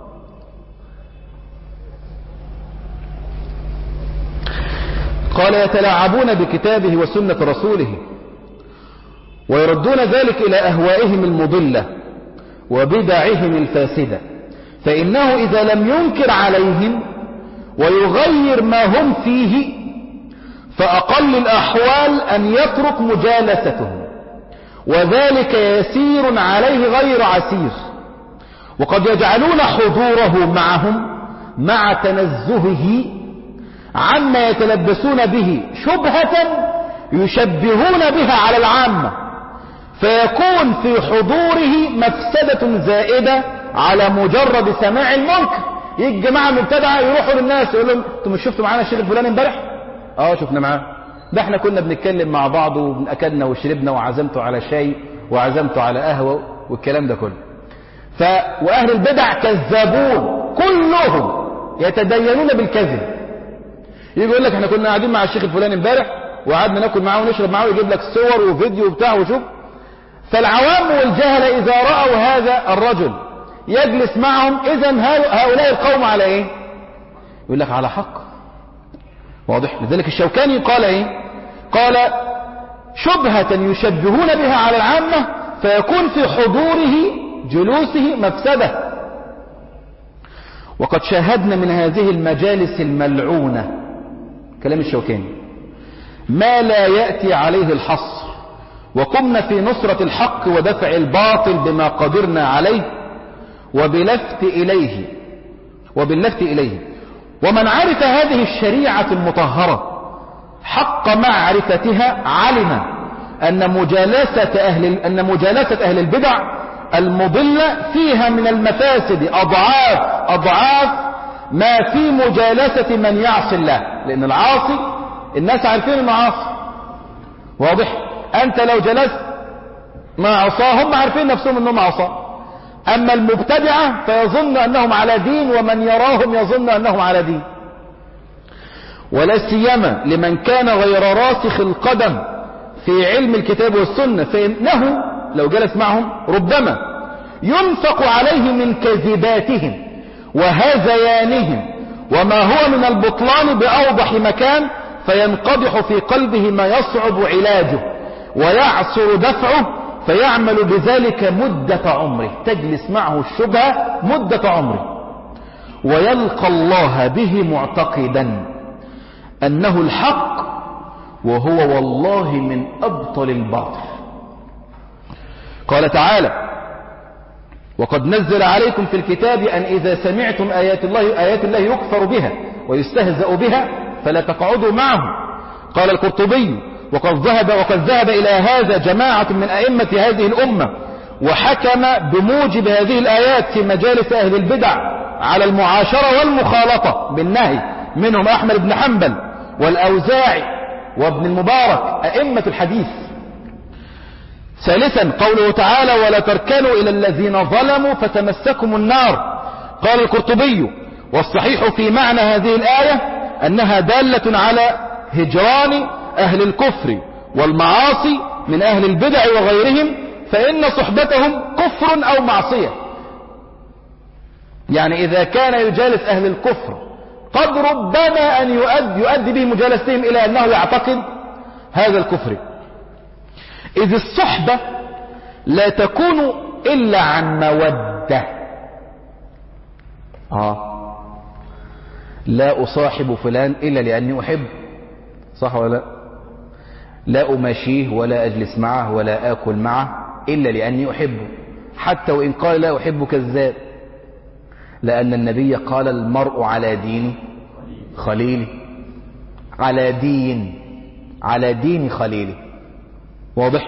قال: يتلاعبون بكتابه وسنة رسوله ويردون ذلك إلى أهوائهم المضلة وبدعهم الفاسدة، فإنه إذا لم ينكر عليهم ويغير ما هم فيه فأقل الأحوال أن يترك مجالستهم، وذلك يسير عليه غير عسير. وقد يجعلون حضوره معهم مع تنزهه عما يتلبسون به شبهة يشبهون بها على العامة، فيكون في حضوره مفسدة زائدة على مجرد سماع المنكر. يجي جماعة مبتدعة يروحوا للناس يقول لهم: انتوا مش شفتوا معانا الشيخ الفلاني امبارح؟ شفنا معاه، ده احنا كنا بنتكلم مع بعض وأكلنا وشربنا وعزمته على شاي وعزمته على قهوة والكلام ده كله. وأهل البدع كذابون كلهم يتدينون بالكذب. يقول لك: احنا كنا قاعدين مع الشيخ الفلاني امبارح وقعدنا ناكل معاه ونشرب معاه، ويجيب لك صور وفيديو وبتاع وشوف. فالعوام والجهل إذا رأوا هذا الرجل يجلس معهم، إذن هؤلاء القوم على ايه؟ يقول لك على حق. واضح؟ لذلك الشوكاني قال ايه؟ قال: شبهة يشبهون بها على العامة فيكون في حضوره جلوسه مفسدة. وقد شاهدنا من هذه المجالس الملعونة، كلام الشوكاني، ما لا يأتي عليه الحصر، وقمنا في نصرة الحق ودفع الباطل بما قدرنا عليه وباللفت إليه. ومن عرف هذه الشريعة المطهرة حق معرفتها علم أن مجالسة أهل البدع المضلة فيها من المفاسد أضعاف ما في مجالسة من يعصي الله، لأن العاصي الناس عارفين انه عاصي. واضح؟ أنت لو جلست مع عصاه هم عارفين نفسهم انهم عصاه. أما المبتدعة فيظن أنهم على دين، ومن يراهم يظن أنهم على دين. ولا سيما لمن كان غير راسخ القدم في علم الكتاب والسنة، فإنه لو جلس معهم ربما ينفق عليه من كذباتهم وهذيانهم وما هو من البطلان بأوضح مكان، فينقضح في قلبه ما يصعب علاجه ويعسر دفعه، فيعمل بذلك مدة عمره. تجلس معه الشبهة مدة عمره، ويلقى الله به معتقدا أنه الحق، وهو والله من أبطل الباطل. قال تعالى: وقد نزل عليكم في الكتاب أن إذا سمعتم آيات الله يكفر بها ويستهزأ بها فلا تقعدوا معه. قال القرطبي: وقد ذهب إلى هذا جماعة من أئمة هذه الأمة، وحكم بموجب هذه الآيات في مجالس أهل البدع على المعاشرة والمخالطة بالنهي، منهم أحمد بن حنبل والأوزاعي وابن المبارك أئمة الحديث. ثالثا قوله تعالى ولا تركنوا إلى الذين ظلموا فتمسكم النار. قال القرطبي والصحيح في معنى هذه الآية أنها دالة على هجران أهل الكفر والمعاصي من أهل البدع وغيرهم، فإن صحبتهم كفر أو معصية. يعني إذا كان يجالس أهل الكفر قد ربما أن يؤدي به مجالستهم إلى أنه يعتقد هذا الكفر، إذ الصحبة لا تكون إلا عن مودة. لا أصاحب فلان إلا لأني أحب، صح ولا لا؟ لا أماشيه ولا أجلس معه ولا آكل معه إلا لأني أحبه، حتى وإن قال لا أحب كذاب، لأن النبي قال المرء على دين خليله، على دين خليله. واضح؟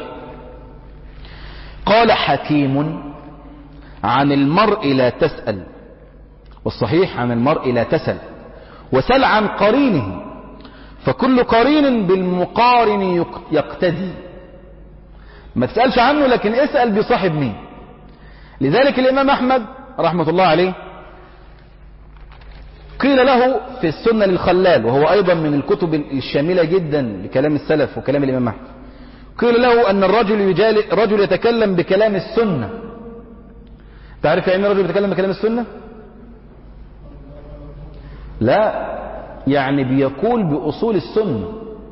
قال حكيم عن المرء لا تسأل، والصحيح عن المرء لا تسل، وسل عن قرينه، فكل قرين بالمقارن يقتدي. ما تسألش عنه لكن اسأل بصاحب مين. لذلك الإمام أحمد رحمة الله عليه قيل له في السنة للخلال، وهو أيضا من الكتب الشاملة جدا لكلام السلف وكلام الإمام أحمد، قيل له أن الرجل يتكلم بكلام السنة. تعرف يعني الرجل يتكلم بكلام السنة؟ لا، يعني بيقول بأصول السنة.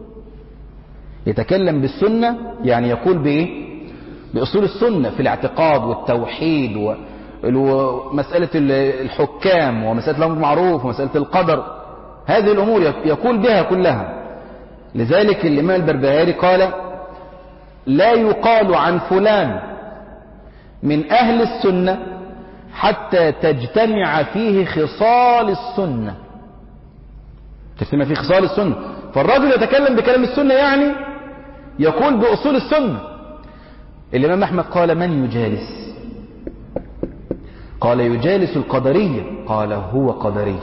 يتكلم بالسنة يعني يقول بإيه؟ بأصول السنة في الاعتقاد والتوحيد ومسألة الحكام ومسألة الأمر بالمعروف ومسألة القدر، هذه الأمور يقول بها كلها. لذلك الإمام البربهاري قال لا يقال عن فلان من أهل السنة حتى تجتمع فيه خصال السنة، تجتمع فيه خصال السنة. فالرجل يتكلم بكلام السنة يعني يقول بأصول السنة. الإمام أحمد قال من يجالس؟ قال يجالس القدرية. قال هو قدري.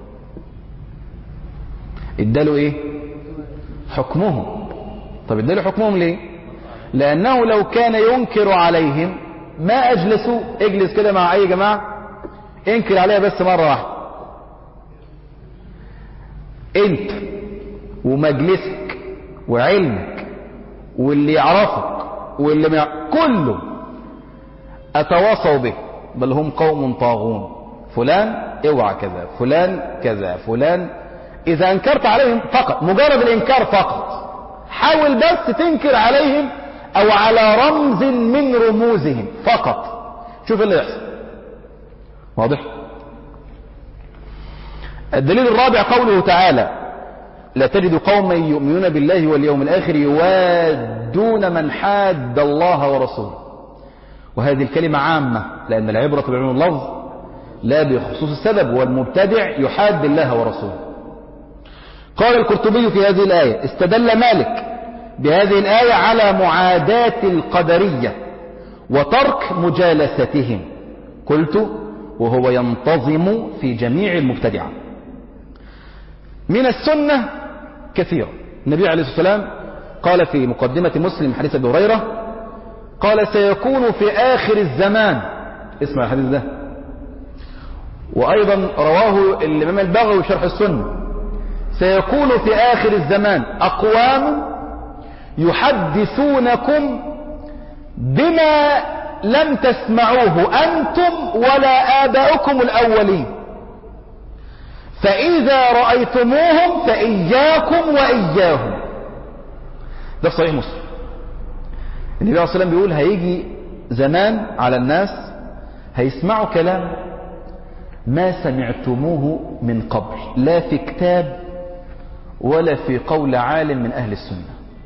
اداله ايه؟ حكمهم. طب اداله حكمهم ليه؟ لأنه لو كان ينكر عليهم ما أجلسوا. اجلس كده مع أي جماعة انكر عليها بس مرة واحدة، انت ومجلسك وعلمك واللي يعرفك واللي كله أتواصوا به، بل هم قوم طاغون. فلان اوعى كذا، فلان كذا، فلان. إذا أنكرت عليهم فقط، مجرد الإنكار فقط، حاول بس تنكر عليهم أو على رمز من رموزهم فقط، شوف اللي يحصل. واضح؟ الدليل الرابع قوله تعالى لا تجد قوما يؤمنون بالله واليوم الآخر يوادون من حاد الله ورسوله. وهذه الكلمة عامة، لأن العبرة بعموم اللفظ لا بخصوص السبب، والمبتدع يحاد الله ورسوله. قال القرطبي في هذه الآية استدل مالك بهذه الآية على معاداة القدرية وترك مجالستهم. قلت وهو ينتظم في جميع المبتدعة. من السنة كثيرا. النبي عليه الصلاة والسلام قال في مقدمة مسلم حديث أبي هريرة قال سيكون في آخر الزمان، اسمع الحديث ده، وأيضا رواه الإمام البغوي شرح السنة، سيكون في آخر الزمان أقوام يحدثونكم بما لم تسمعوه أنتم ولا آباؤكم الأولين، فإذا رأيتموهم فإياكم وإياهم. ده في صحيح مسلم. النبي عليه الصلاة والسلام بيقول هيجي زمان على الناس هيسمعوا كلام ما سمعتموه من قبل، لا في كتاب ولا في قول عالم من أهل السنة.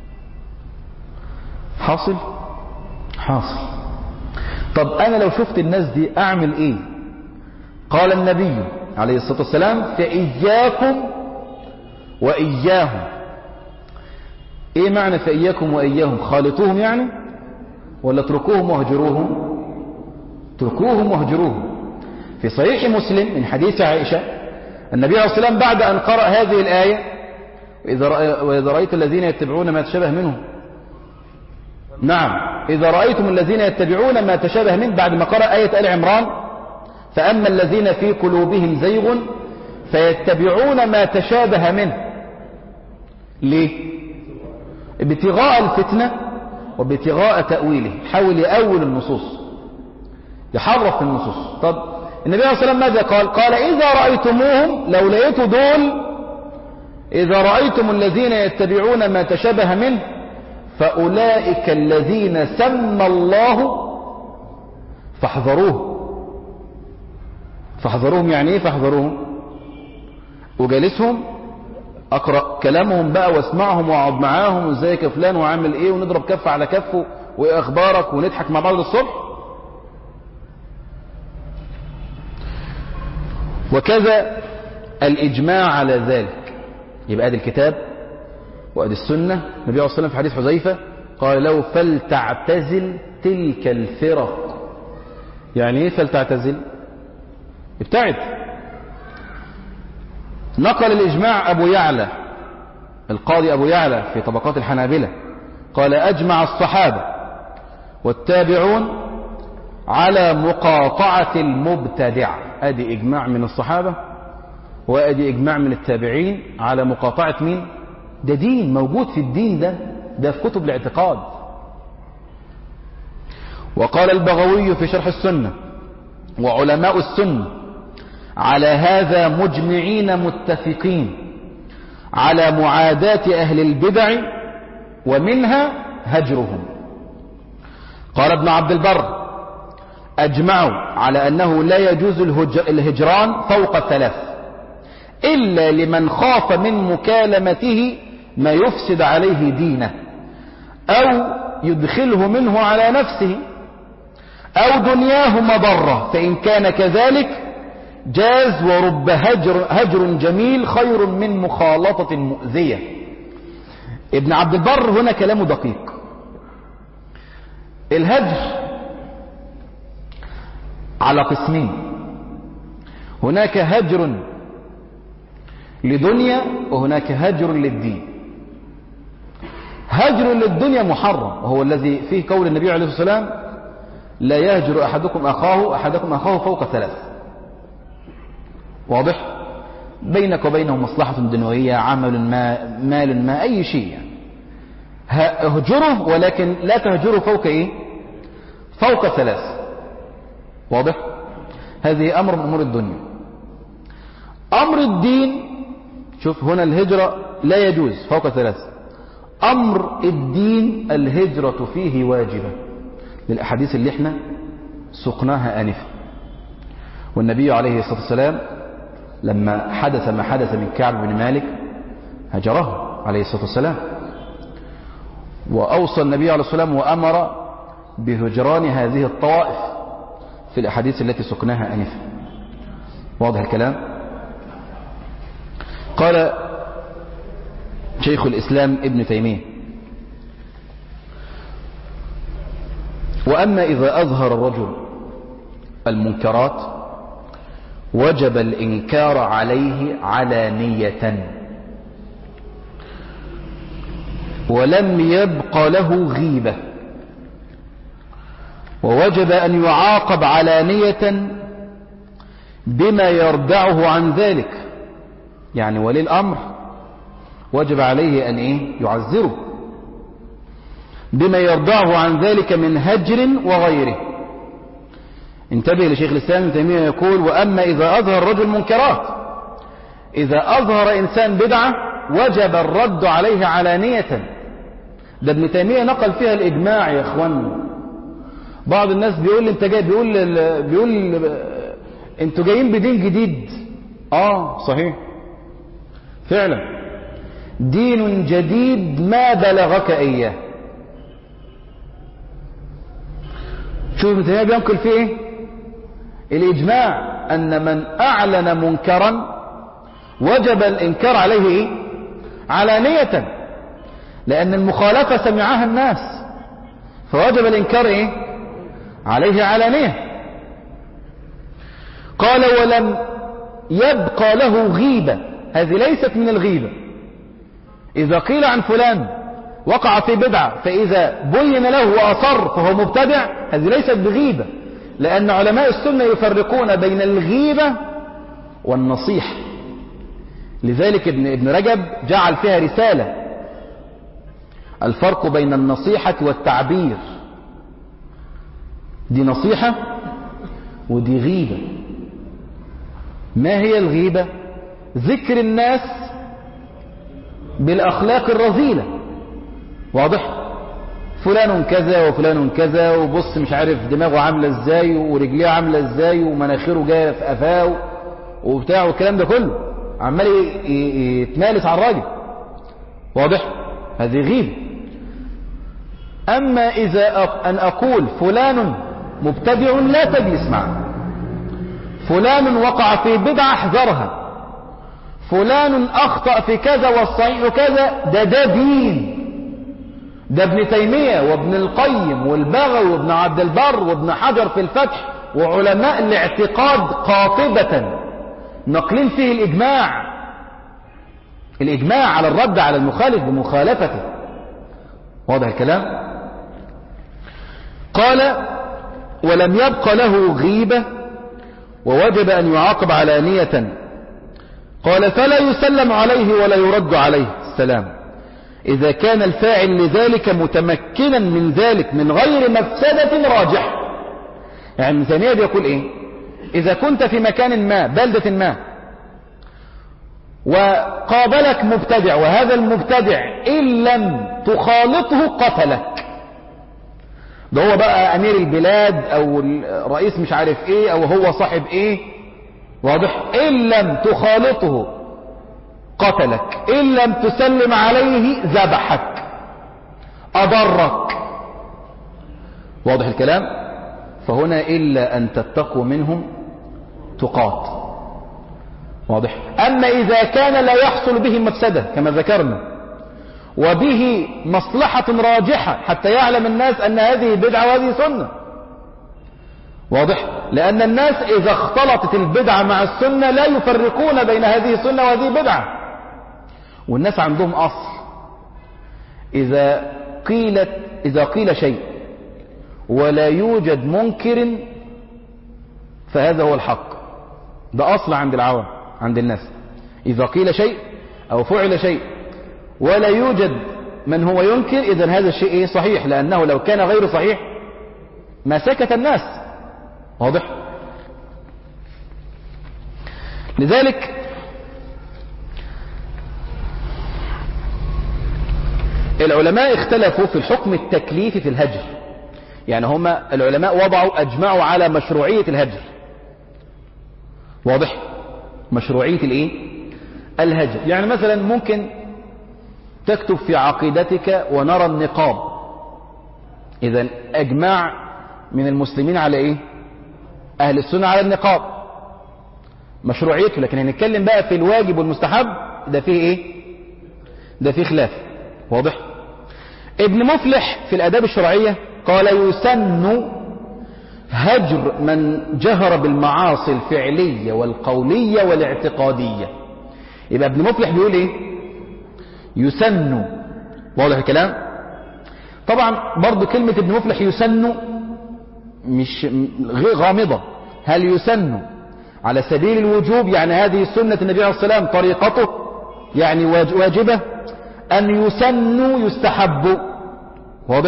حاصل؟ حاصل. طب أنا لو شفت الناس دي أعمل إيه؟ قال النبي عليه الصلاة والسلام فإياكم وإياهم. إيه معنى فإياكم وإياهم؟ خالطوهم يعني ولا اتركوهم واهجروهم؟ اتركوهم واهجروهم. في صحيح مسلم من حديث عائشة النبي عليه الصلاة والسلام بعد أن قرأ هذه الآية وإذا رأيت الذين يتبعون ما تشبه منه، نعم، إذا رأيتم الذين يتبعون ما تشابه منه بعد ما قرأ آية آل عمران فأما الذين في قلوبهم زيغ فيتبعون ما تشابه منه. ليه؟ ابتغاء الفتنة وابتغاء تأويله، حاول يأول النصوص، يحرف النصوص. طب النبي صلى الله عليه وسلم ماذا قال؟ قال إذا رأيتموهم، لو لقيتوا دول، إذا رأيتم الذين يتبعون ما تشابه منه فأولئك الذين سمى الله فاحذروه. فاحذروهم يعني ايه فاحذروهم؟ وجالسهم اقرأ كلامهم بقى واسمعهم واقعد معاهم وازيك يا فلان وعامل ايه ونضرب كف على كفه وايه اخبارك ونضحك مع بعض الصبح. وكذا الاجماع على ذلك. يبقى ادي الكتاب وادي السنة. النبي صلى الله عليه وسلم في حديث حذيفة قال له فلتعتزل تلك الفرق. يعني ايه فلتعتزل؟ ابتعد. نقل الإجماع أبو يعلى القاضي أبو يعلى في طبقات الحنابلة قال أجمع الصحابة والتابعون على مقاطعة المبتدع. أدي إجماع من الصحابة وأدي إجماع من التابعين على مقاطعة مين؟ ده دين موجود في الدين، ده في كتب الاعتقاد. وقال البغوي في شرح السنة وعلماء السنة على هذا مجمعين متفقين على معاداة أهل البدع ومنها هجرهم. قال ابن عبد البر أجمعوا على أنه لا يجوز الهجران فوق 3 إلا لمن خاف من مكالمته ما يفسد عليه دينه أو يدخله منه على نفسه أو دنياه مضرة، فإن كان كذلك جاز، ورب هجر جميل خير من مخالطة مؤذية. ابن عبد البر هنا كلامه دقيق. الهجر على قسمين، هناك هجر لدنيا وهناك هجر للدين. هجر للدنيا محرم، وهو الذي فيه قول النبي عليه الصلاة والسلام لا يهجر أحدكم أخاه فوق 3. واضح؟ بينك وبينه مصلحة دنيوية، عمل ما، مال ما، أي شيء يعني. اهجره، ولكن لا تهجره فوق إيه؟ فوق 3. واضح؟ هذه أمر من أمور الدنيا. أمر الدين، شوف هنا الهجرة لا يجوز فوق 3. أمر الدين الهجرة فيه واجبة للأحاديث اللي احنا سقناها آنفا. والنبي عليه الصلاة والسلام لما حدث ما حدث من كعب بن مالك هجره عليه الصلاة والسلام، وأوصى النبي عليه الصلاة والسلام وأمر بهجران هذه الطوائف في الأحاديث التي سقناها آنفا. واضح الكلام؟ قال شيخ الإسلام ابن تيمية وأما إذا أظهر الرجل المنكرات وجب الإنكار عليه علانية ولم يبق له غيبة، ووجب أن يعاقب علانية بما يردعه عن ذلك. يعني ولي الأمر وجب عليه أن يعزره بما يردعه عن ذلك من هجر وغيره. انتبه لشيخ الإسلام ابن تيمية يقول وأما إذا أظهر الرجل منكرات، إذا أظهر إنسان بدعة وجب الرد عليه علانية. ده ابن تيمية نقل فيها الإجماع يا إخوان. بعض الناس بيقول لي انت جاي، بيقول انتوا جايين بدين جديد. صحيح فعلا، دين جديد ما بلغك إياه. شوف ابن تيمية بينقل فيه ايه؟ الإجماع أن من أعلن منكرا وجب الإنكار عليه علانية، لأن المخالفة سمعها الناس، فوجب الإنكار عليه علانية. قال ولم يبقى له غيبة. هذه ليست من الغيبة. إذا قيل عن فلان وقع في بدعة فإذا بين له وأصر فهو مبتدع، هذه ليست بغيبة، لأن علماء السنة يفرقون بين الغيبة والنصيحة. لذلك ابن رجب جعل فيها رسالة: الفرق بين النصيحة والتعبير. دي نصيحة ودي غيبة. ما هي الغيبة؟ ذكر الناس بالأخلاق الرذيلة. واضح؟ فلان كذا وفلان كذا، وبص مش عارف دماغه عاملة ازاي ورجليه عاملة ازاي ومناخيره جاية في قفاه وبتاع، والكلام ده كله عمال يتمالس على الراجل. واضح؟ هذه غيبة. أما إذا أن أقول فلان مبتدع لا تجلس معه، فلان وقع في بدعة احذرها، فلان أخطأ في كذا والصحيح كذا، ده دين. ده ابن تيمية وابن القيم والبغوي وابن عبد البر وابن حجر في الفتح وعلماء الاعتقاد قاطبة نقلين فيه الإجماع على الرد على المخالف بمخالفته. واضح الكلام؟ قال: ولم يبق له غيبة ووجب أن يعاقب علانية. قال: فلا يسلم عليه ولا يرد عليه السلام إذا كان الفاعل لذلك متمكنا من ذلك من غير مفسدة راجحة. يعني ابن تيمية بيقول إيه؟ إذا كنت في مكان ما، بلدة ما، وقابلك مبتدع، وهذا المبتدع إن لم تخالطه قتلك، ده هو بقى أمير البلاد أو رئيس مش عارف إيه أو هو صاحب إيه. واضح؟ إن لم تخالطه قتلك، إن لم تسلم عليه ذبحك أضرك. واضح الكلام؟ فهنا إلا أن تتقوا منهم تقات. واضح؟ أما إذا كان لا يحصل به مفسدة كما ذكرنا وبه مصلحة راجحة حتى يعلم الناس أن هذه بدعة وهذه سنة. واضح؟ لأن الناس إذا اختلطت البدعة مع السنة لا يفرقون بين هذه السنة وهذه بدعة. والناس عندهم أصل: إذا قيل شيء ولا يوجد منكر فهذا هو الحق. ده أصل عند العوام، عند الناس. إذا قيل شيء أو فعل شيء ولا يوجد من هو ينكر، إذن هذا الشيء صحيح، لأنه لو كان غير صحيح ما سكت الناس. واضح؟ لذلك العلماء اختلفوا في الحكم التكليفي في الهجر. يعني هما العلماء أجمعوا على مشروعية الهجر. واضح؟ مشروعية الايه؟ الهجر. يعني مثلا ممكن تكتب في عقيدتك ونرى النقاب، إذن أجمع من المسلمين على إيه؟ أهل السنة على النقاب، مشروعيته. لكن هنتكلم بقى في الواجب والمستحب، ده فيه إيه؟ ده فيه خلاف. واضح؟ ابن مفلح في الآداب الشرعية قال: يسن هجر من جهر بالمعاصي الفعلية والقولية والاعتقادية. يبقى ابن مفلح بيقول إيه؟ يسن. واضح الكلام؟ طبعا برضو كلمة ابن مفلح يسن مش غير غامضة. هل يسن على سبيل الوجوب، يعني هذه سنة النبي عليه الصلاة والسلام طريقته يعني واجبة، أن يسن يستحب؟ واضح؟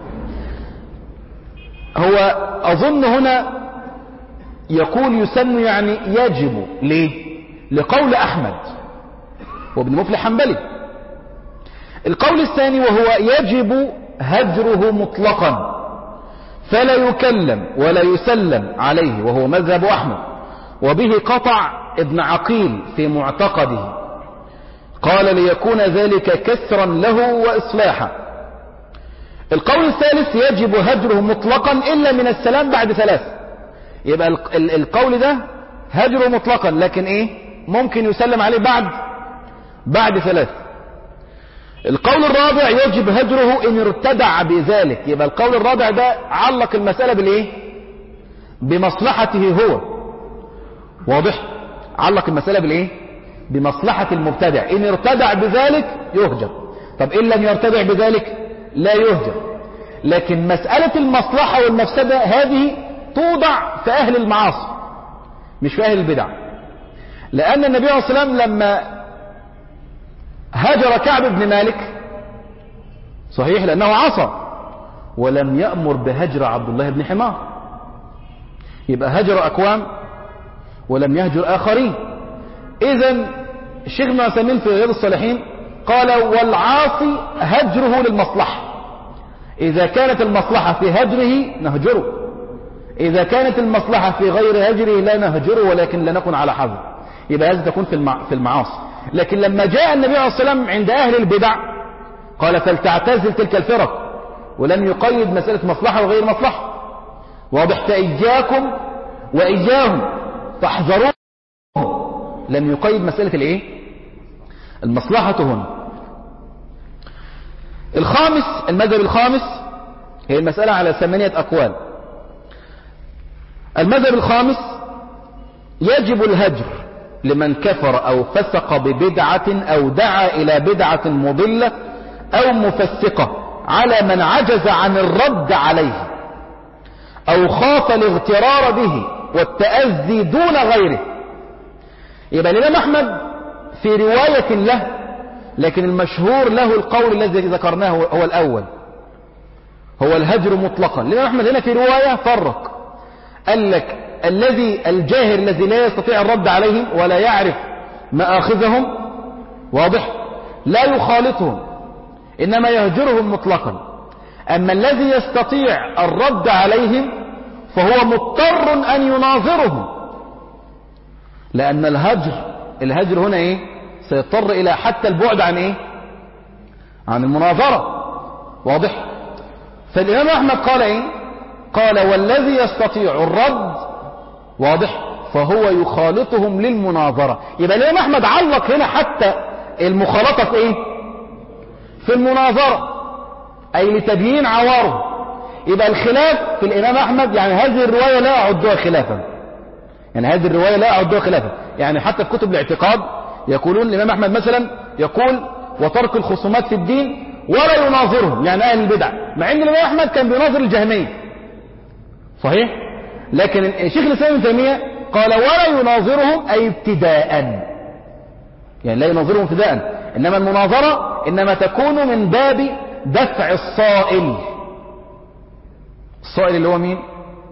هو أظن هنا يقول يسن يعني يجب. ليه؟ لقول أحمد وابن مفلح حنبلي. القول الثاني وهو يجب هجره مطلقا فلا يكلم ولا يسلم عليه، وهو مذهب أحمد، وبه قطع ابن عقيل في معتقده. قال: ليكون ذلك كسرا له وإصلاحا. القول الثالث يجب هجره مطلقا إلا من السلام بعد 3. يبقى القول ده هجره مطلقا، لكن إيه؟ ممكن يسلم عليه بعد 3. القول الرابع يجب هجره إن ارتدع بذلك. يبقى القول الرابع ده علق المسألة بالإيه؟ بمصلحته هو. واضح؟ علق المسألة بالإيه؟ بمصلحة المبتدع. إن ارتدع بذلك يهجر. طب إن لم يرتدع بذلك لا يهجر. لكن مسألة المصلحة والمفسدة هذه توضع في أهل المعاصي مش في أهل البدع، لأن النبي عليه الصلاة والسلام لما هجر كعب بن مالك صحيح لأنه عصى، ولم يأمر بهجر عبد الله بن حمار، يبقى هجر أقوام ولم يهجر آخرين. إذن الشيخ ابن عثيمين في رياض الصالحين قال والعاصي هجره للمصلحة، إذا كانت المصلحة في هجره نهجره، إذا كانت المصلحة في غير هجره لا نهجره، ولكن لا نكن على حذر. يبقى هذا تكون في المعاصي. لكن لما جاء النبي عليه الصلاة والسلام عند أهل البدع قال فلتعتزل تلك الفرق، ولم يقيد مسألة مصلحة وغير مصلحة. واضح؟ فإياكم وإياهم فاحذروهم، لم يقيد مسألة الايه؟ المصلحة هنا. الخامس، المذهب الخامس، هي المسألة على 8 أقوال. المذهب الخامس يجب الهجر لمن كفر أو فسق ببدعة أو دعا إلى بدعة مضلة أو مفسقة على من عجز عن الرد عليه أو خاف الاغترار به والتأذي دون غيره. يبقى الإمام أحمد في رواية له، لكن المشهور له القول الذي ذكرناه هو الأول، هو الهجر مطلقا. الإمام أحمد هنا في رواية فرق، قال لك الجاهل الذي لا يستطيع الرد عليهم ولا يعرف مآخذهم، واضح، لا يخالطهم إنما يهجرهم مطلقا. أما الذي يستطيع الرد عليهم فهو مضطر أن يناظرهم، لأن الهجر هنا إيه؟ سيضطر إلى حتى البعد عن إيه؟ عن المناظرة، واضح. فالإمام أحمد قال إيه؟ قال والذي يستطيع الرد، واضح، فهو يخالطهم للمناظرة. يبقى الإمام أحمد علق هنا حتى المخالطة في إيه؟ في المناظرة، أي لتبيين عواره. يبقى الخلاف في الإمام أحمد، يعني هذه الرواية لا أعدها خلافا، يعني حتى في كتب الاعتقاد يقولون الإمام أحمد مثلا يقول وترك الخصومات في الدين ولا يناظرهم، يعني أهل البدع، مع أن الإمام أحمد كان بيناظر الجهمية، صحيح. لكن الشيخ الإسلام ابن تيمية قال ولا يناظرهم أي ابتداء، يعني لا يناظرهم ابتداء، إنما المناظرة إنما تكون من باب دفع الصائل اللي هو مين؟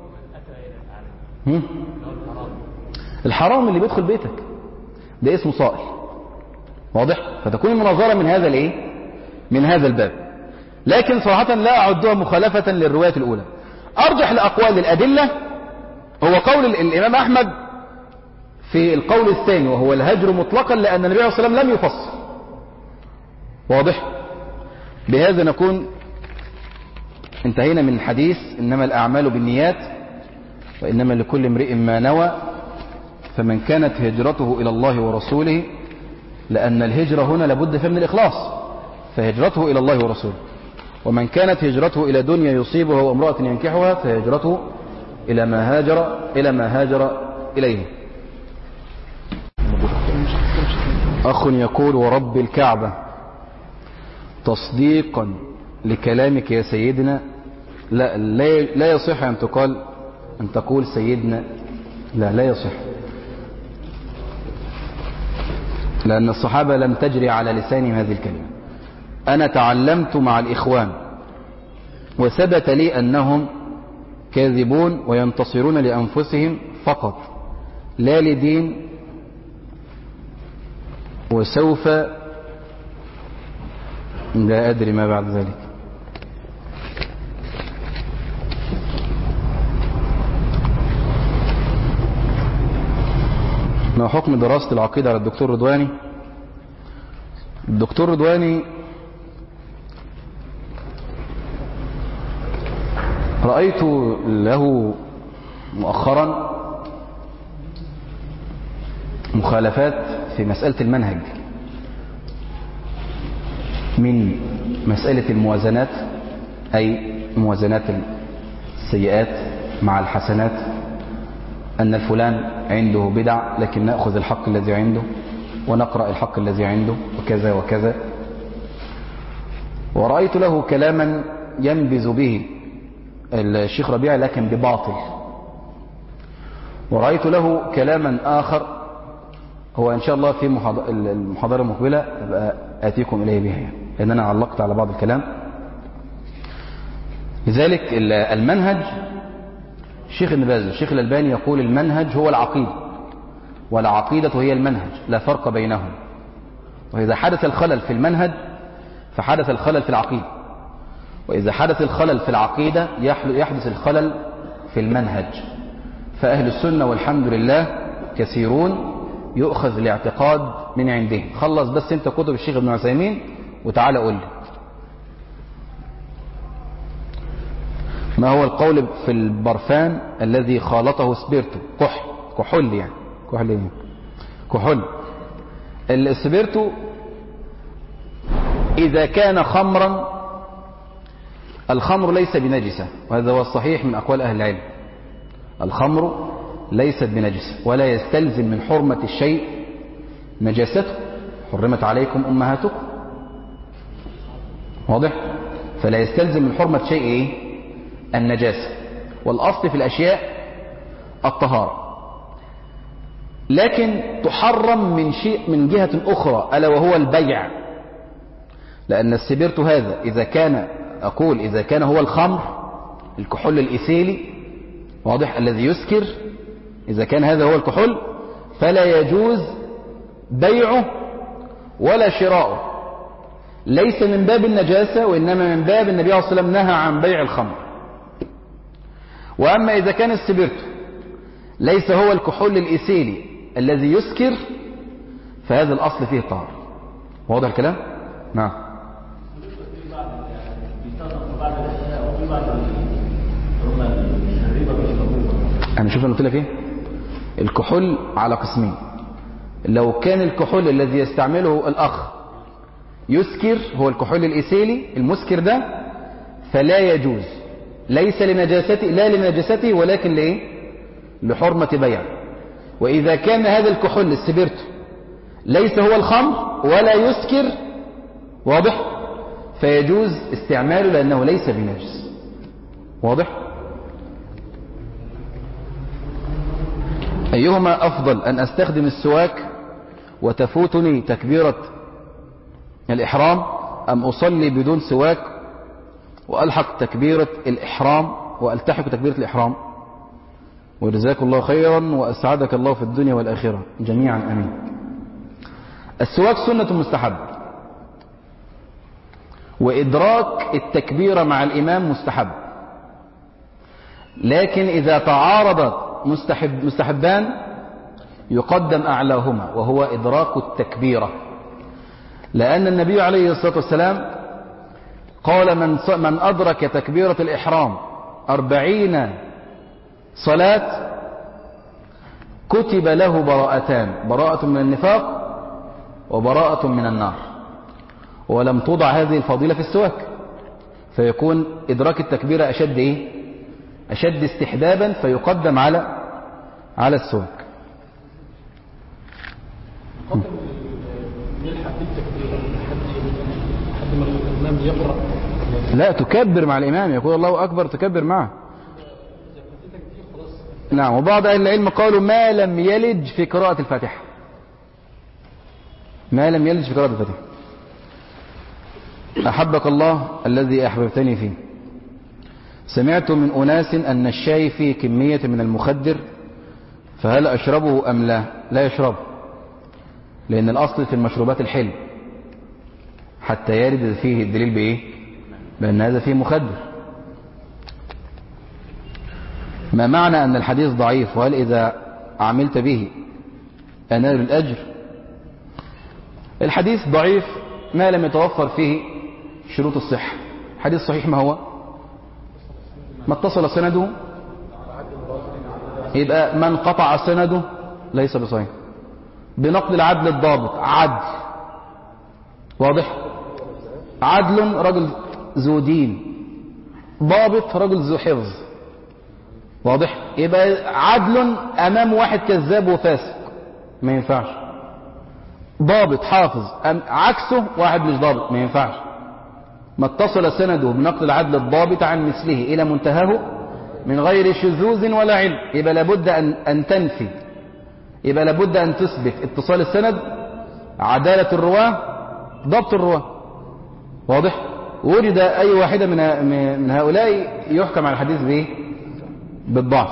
الحرام اللي بيدخل بيتك ده اسمه صائل، واضح. فتكون المناظرة من هذا الايه؟ من هذا الباب. لكن صراحة لا أعدها مخالفة للرواية الأولى. أرجح لأقوال الأدلة هو قول الإمام أحمد في القول الثاني، وهو الهجر مطلقا، لأن النبي عليه الصلاة والسلام لم يفصل، واضح. بهذا نكون انتهينا من حديث إنما الأعمال بالنيات وإنما لكل امرئ ما نوى، فمن كانت هجرته إلى الله ورسوله، لأن الهجرة هنا لابد فيها من الإخلاص، فهجرته إلى الله ورسوله. ومن كانت هجرته إلى دنيا يصيبها وامرأة ينكحها فهجرته إلى ما هاجر إليه. أخ يقول ورب الكعبة تصديقا لكلامك يا سيدنا، لا يصح أن تقول سيدنا، لا يصح، لأن الصحابة لم تجري على لسانهم هذه الكلمة. أنا تعلمت مع الإخوان وثبت لي أنهم كاذبون وينتصرون لأنفسهم فقط لا لدين، وسوف لا أدري ما بعد ذلك. ما حكم دراسة العقيدة على الدكتور رضواني؟ الدكتور رضواني رأيت له مؤخرا مخالفات في مسألة المنهج، من مسألة الموازنات، أي موازنات السيئات مع الحسنات، أن الفلان عنده بدع لكن نأخذ الحق الذي عنده ونقرأ الحق الذي عنده وكذا وكذا. ورأيت له كلاما ينبذ به الشيخ ربيع لكن بباطل، ورأيت له كلاما آخر هو إن شاء الله في المحاضرة المقبلة أبقى آتيكم إليه بها، لأن أنا علقت على بعض الكلام. لذلك المنهج، الشيخ ابن باز الشيخ الألباني يقول المنهج هو العقيدة، والعقيدة هي المنهج، لا فرق بينهم. وإذا حدث الخلل في المنهج فحدث الخلل في العقيدة، وإذا حدث الخلل في العقيدة يحدث الخلل في المنهج. فأهل السنة والحمد لله كثيرون يؤخذ الاعتقاد من عندهم. خلص بس انت كتب الشيخ ابن عثيمين وتعالى قول لي ما هو القول في البرفان الذي خالطه سبيرتو، كحول يعني كحول. السبيرتو إذا كان خمرا، الخمر ليس بنجسة، وهذا هو الصحيح من أقوال أهل العلم. الخمر ليست بنجسة، ولا يستلزم من حرمة الشيء نجاسته. حرمت عليكم أمهاتكم، واضح؟ فلا يستلزم من حرمة شيء إيه؟ النجاسة. والأصل في الأشياء الطهارة، لكن تحرم من جهة أخرى ألا وهو البيع. لأن السبيرتو هذا إذا كان هو الخمر، الكحول الإيثيلي، واضح، الذي يسكر، إذا كان هذا هو الكحول فلا يجوز بيعه ولا شراؤه، ليس من باب النجاسة وإنما من باب النبي عليه الصلاة والسلام نهى عن بيع الخمر. وأما إذا كان السبيرتو ليس هو الكحول الإيثيلي الذي يسكر فهذا الأصل فيه طهارة. واضح الكلام؟ نعم. أنا شوف أنا قلت لك إيه؟ الكحول على قسمين. لو كان الكحول الذي يستعمله الأخ يسكر، هو الكحول الإيثيلي المسكر ده، فلا يجوز، ليس لنجاسته، لا لنجاسته ولكن لإيه؟ لحرمة بيع. وإذا كان هذا الكحول السبيرتو ليس هو الخمر ولا يسكر، واضح، فيجوز استعماله لأنه ليس بنجس. واضح؟ أيهما أفضل، أن أستخدم السواك وتفوتني تكبيرة الإحرام، أم أصلي بدون سواك وألحق تكبيرة الإحرام وألتحق تكبيرة الإحرام؟ وجزاك الله خيرا وأسعدك الله في الدنيا والآخرة جميعا أمين. السواك سنة مستحب، وإدراك التكبيرة مع الإمام مستحب، لكن إذا تعارضت مستحبان يقدم أعلاهما وهو إدراك التكبيرة، لأن النبي عليه الصلاة والسلام قال من أدرك تكبيرة الإحرام 40 صلاة كتب له براءتان، براءة من النفاق وبراءة من النار. ولم توضع هذه الفضيلة في السواك، فيكون إدراك التكبيرة أشد إيه؟ أشد استحبابا، فيقدم على السواك. لا، تكبر مع الإمام، يقول الله أكبر تكبر معه. نعم. وبعض أهل العلم قالوا ما لم يلج في قراءة الفاتحة، ما لم يلج في قراءة الفاتحة. أحبك الله الذي أحببتني فيه. سمعت من أناس أن الشاي فيه كمية من المخدر، فهل أشربه أم لا؟ لا يشربه، لأن الأصل في المشروبات الحل حتى يرد فيه الدليل بإيه؟ بأن هذا فيه مخدر. ما معنى أن الحديث ضعيف، وهل إذا عملت به أنال الأجر؟ الحديث ضعيف ما لم يتوفر فيه شروط الصحة. حديث صحيح ما هو؟ ما اتصل سنده، يبقى من قطع سنده ليس بصحيح. بنقل العدل الضابط، عدل، واضح، عدل رجل ذو دين، ضابط رجل ذو حفظ، واضح. يبقى عدل امام واحد كذاب وفاسق ما ينفعش، ضابط حافظ عكسه واحد مش ضابط ما ينفعش. ما اتصل سنده بنقل العدل الضابط عن مثله إلى منتهاه من غير شذوذ ولا علم. يبقى لابد أن تنفي، يبقى لابد أن تثبت اتصال السند، عدالة الرواة، ضبط الرواة. واضح؟ وجد أي واحدة من هؤلاء يحكم على الحديث بإيه؟ بالضعف.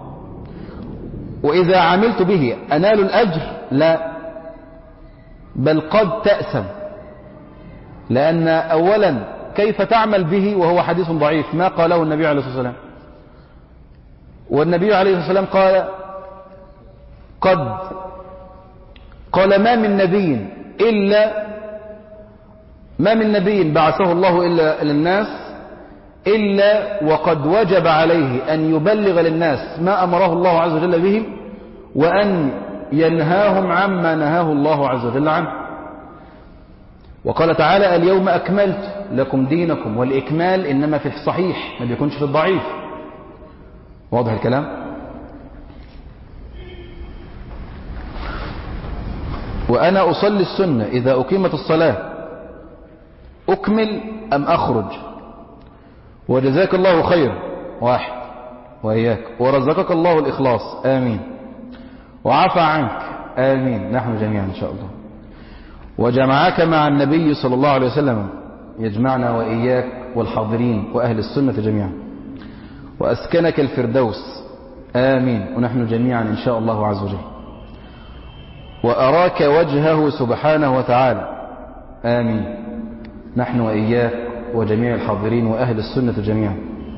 وإذا عملت به أنال الأجر؟ لا، بل قد تأسم. لأن أولا كيف تعمل به وهو حديث ضعيف؟ ما قاله النبي عليه الصلاة والسلام، والنبي عليه الصلاة والسلام قال ما من نبي بعثه الله إلا للناس إلا وقد وجب عليه أن يبلغ للناس ما أمره الله عز وجل به، وأن ينهاهم عما نهاه الله عز وجل عنه. وقال تعالى: اليوم أكملت لكم دينكم. والإكمال إنما في الصحيح، ما بيكونش في الضعيف. واضح الكلام؟ وأنا أصلي السنة إذا أقيمت الصلاة أكمل أم أخرج؟ وجزاك الله خير، واحد وإياك، ورزقك الله الإخلاص، آمين، وعفى عنك، آمين، نحن جميعا إن شاء الله، وجمعك مع النبي صلى الله عليه وسلم، يجمعنا وإياك والحاضرين وأهل السنة جميعا، وأسكنك الفردوس، آمين، ونحن جميعا إن شاء الله عز وجل، وأراك وجهه سبحانه وتعالى، آمين، نحن وإياك وجميع الحاضرين وأهل السنة جميعا.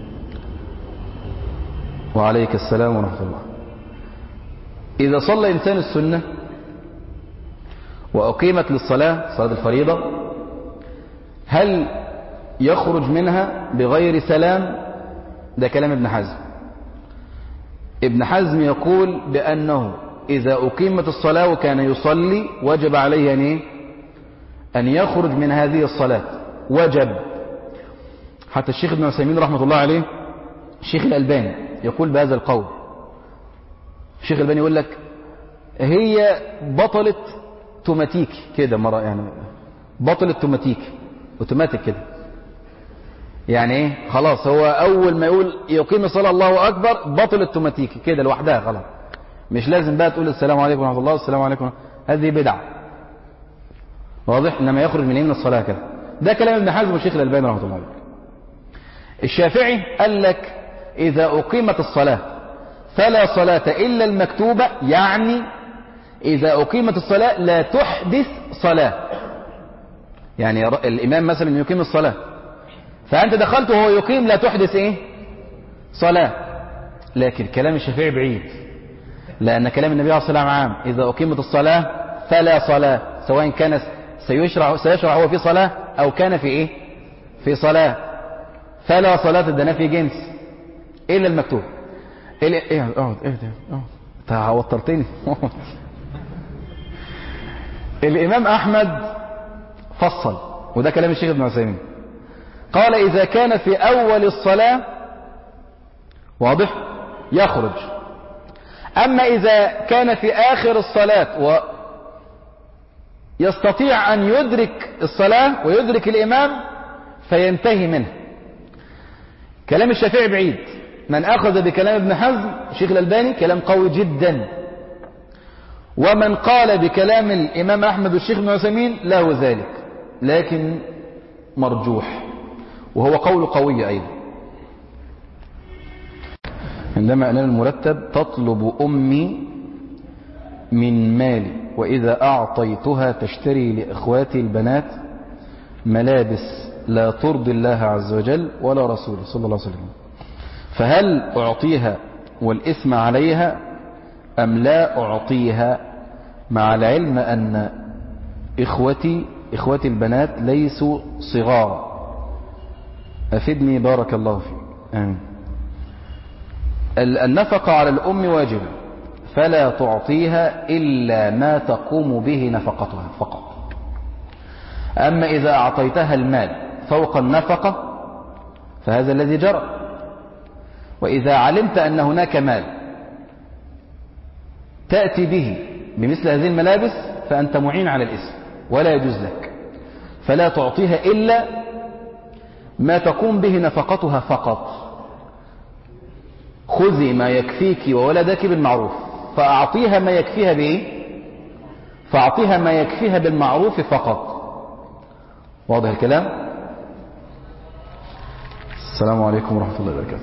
وعليك السلام ورحمة الله. إذا صلى إنسان السنة وأقيمت للصلاة، صلاة الفريضة، هل يخرج منها بغير سلام؟ ده كلام ابن حزم. ابن حزم يقول بأنه إذا أقيمت الصلاة وكان يصلي وجب عليه أن يخرج من هذه الصلاة، وجب. حتى الشيخ ابن عثيمين رحمة الله عليه، الشيخ الألباني يقول بهذا القول. الشيخ الألباني يقول لك هي بطلت توماتيك كده، مرة يعني بطلت توماتيك، اوتوماتيك كده، يعني ايه؟ خلاص هو أول ما يقول يقيم الصلاة الله أكبر بطلت توماتيك كده لوحدها، خلاص مش لازم بقى تقول السلام عليكم ورحمة الله والسلام عليكم، هذه بدعة. واضح؟ إنما يخرج من الصلاة كده. ده كلام ابن حزم والشيخ الألباني رحمة الله عليه. الشافعي قال لك إذا أقيمت الصلاة فلا صلاة إلا المكتوبة، يعني إذا أقيمت الصلاة لا تحدث صلاة. يعني الإمام مثلا يقيم الصلاة فأنت دخلت وهو يقيم، لا تحدث إيه؟ صلاة. لكن كلام الشافعي بعيد، لأن كلام النبي عليه الصلاة والسلام عام: إذا أقيمت الصلاة فلا صلاة، سواء كان سيشرع هو في صلاة أو كان في إيه؟ في صلاة. فلا صلاة ده نفي جنس إلا المكتوب. اقعد وترتني. الإمام أحمد فصل، وده كلام الشيخ ابن عثيمين، قال إذا كان في أول الصلاة، واضح، يخرج. أما إذا كان في آخر الصلاة ويستطيع أن يدرك الصلاة ويدرك الإمام فينتهي منه. كلام الشافعي بعيد. من أخذ بكلام ابن حزم الشيخ الألباني كلام قوي جدا، ومن قال بكلام الإمام أحمد والشيخ ابن عثيمين له ذلك، لكن مرجوح، وهو قول قوي أيضا. عندما أنال المرتب تطلب أمي من مالي، وإذا أعطيتها تشتري لإخواتي البنات ملابس لا ترضي الله عز وجل ولا رسوله صلى الله عليه وسلم، فهل أعطيها والإثم عليها أم لا أعطيها، مع العلم أن إخوتي البنات ليسوا صغار؟ أفدني بارك الله فيك. آمين. النفقة على الأم واجبة، فلا تعطيها إلا ما تقوم به نفقتها فقط. أما إذا أعطيتها المال فوق النفقة فهذا الذي جرى. وإذا علمت أن هناك مال تأتي به بمثل هذه الملابس فأنت معين على الإثم ولا يجوز لك، فلا تعطيها إلا ما تقوم به نفقتها فقط. خذي ما يكفيك وولدك بالمعروف، فأعطيها ما يكفيها بإيه؟ فأعطيها ما يكفيها بالمعروف فقط. واضح الكلام؟ السلام عليكم ورحمة الله وبركاته.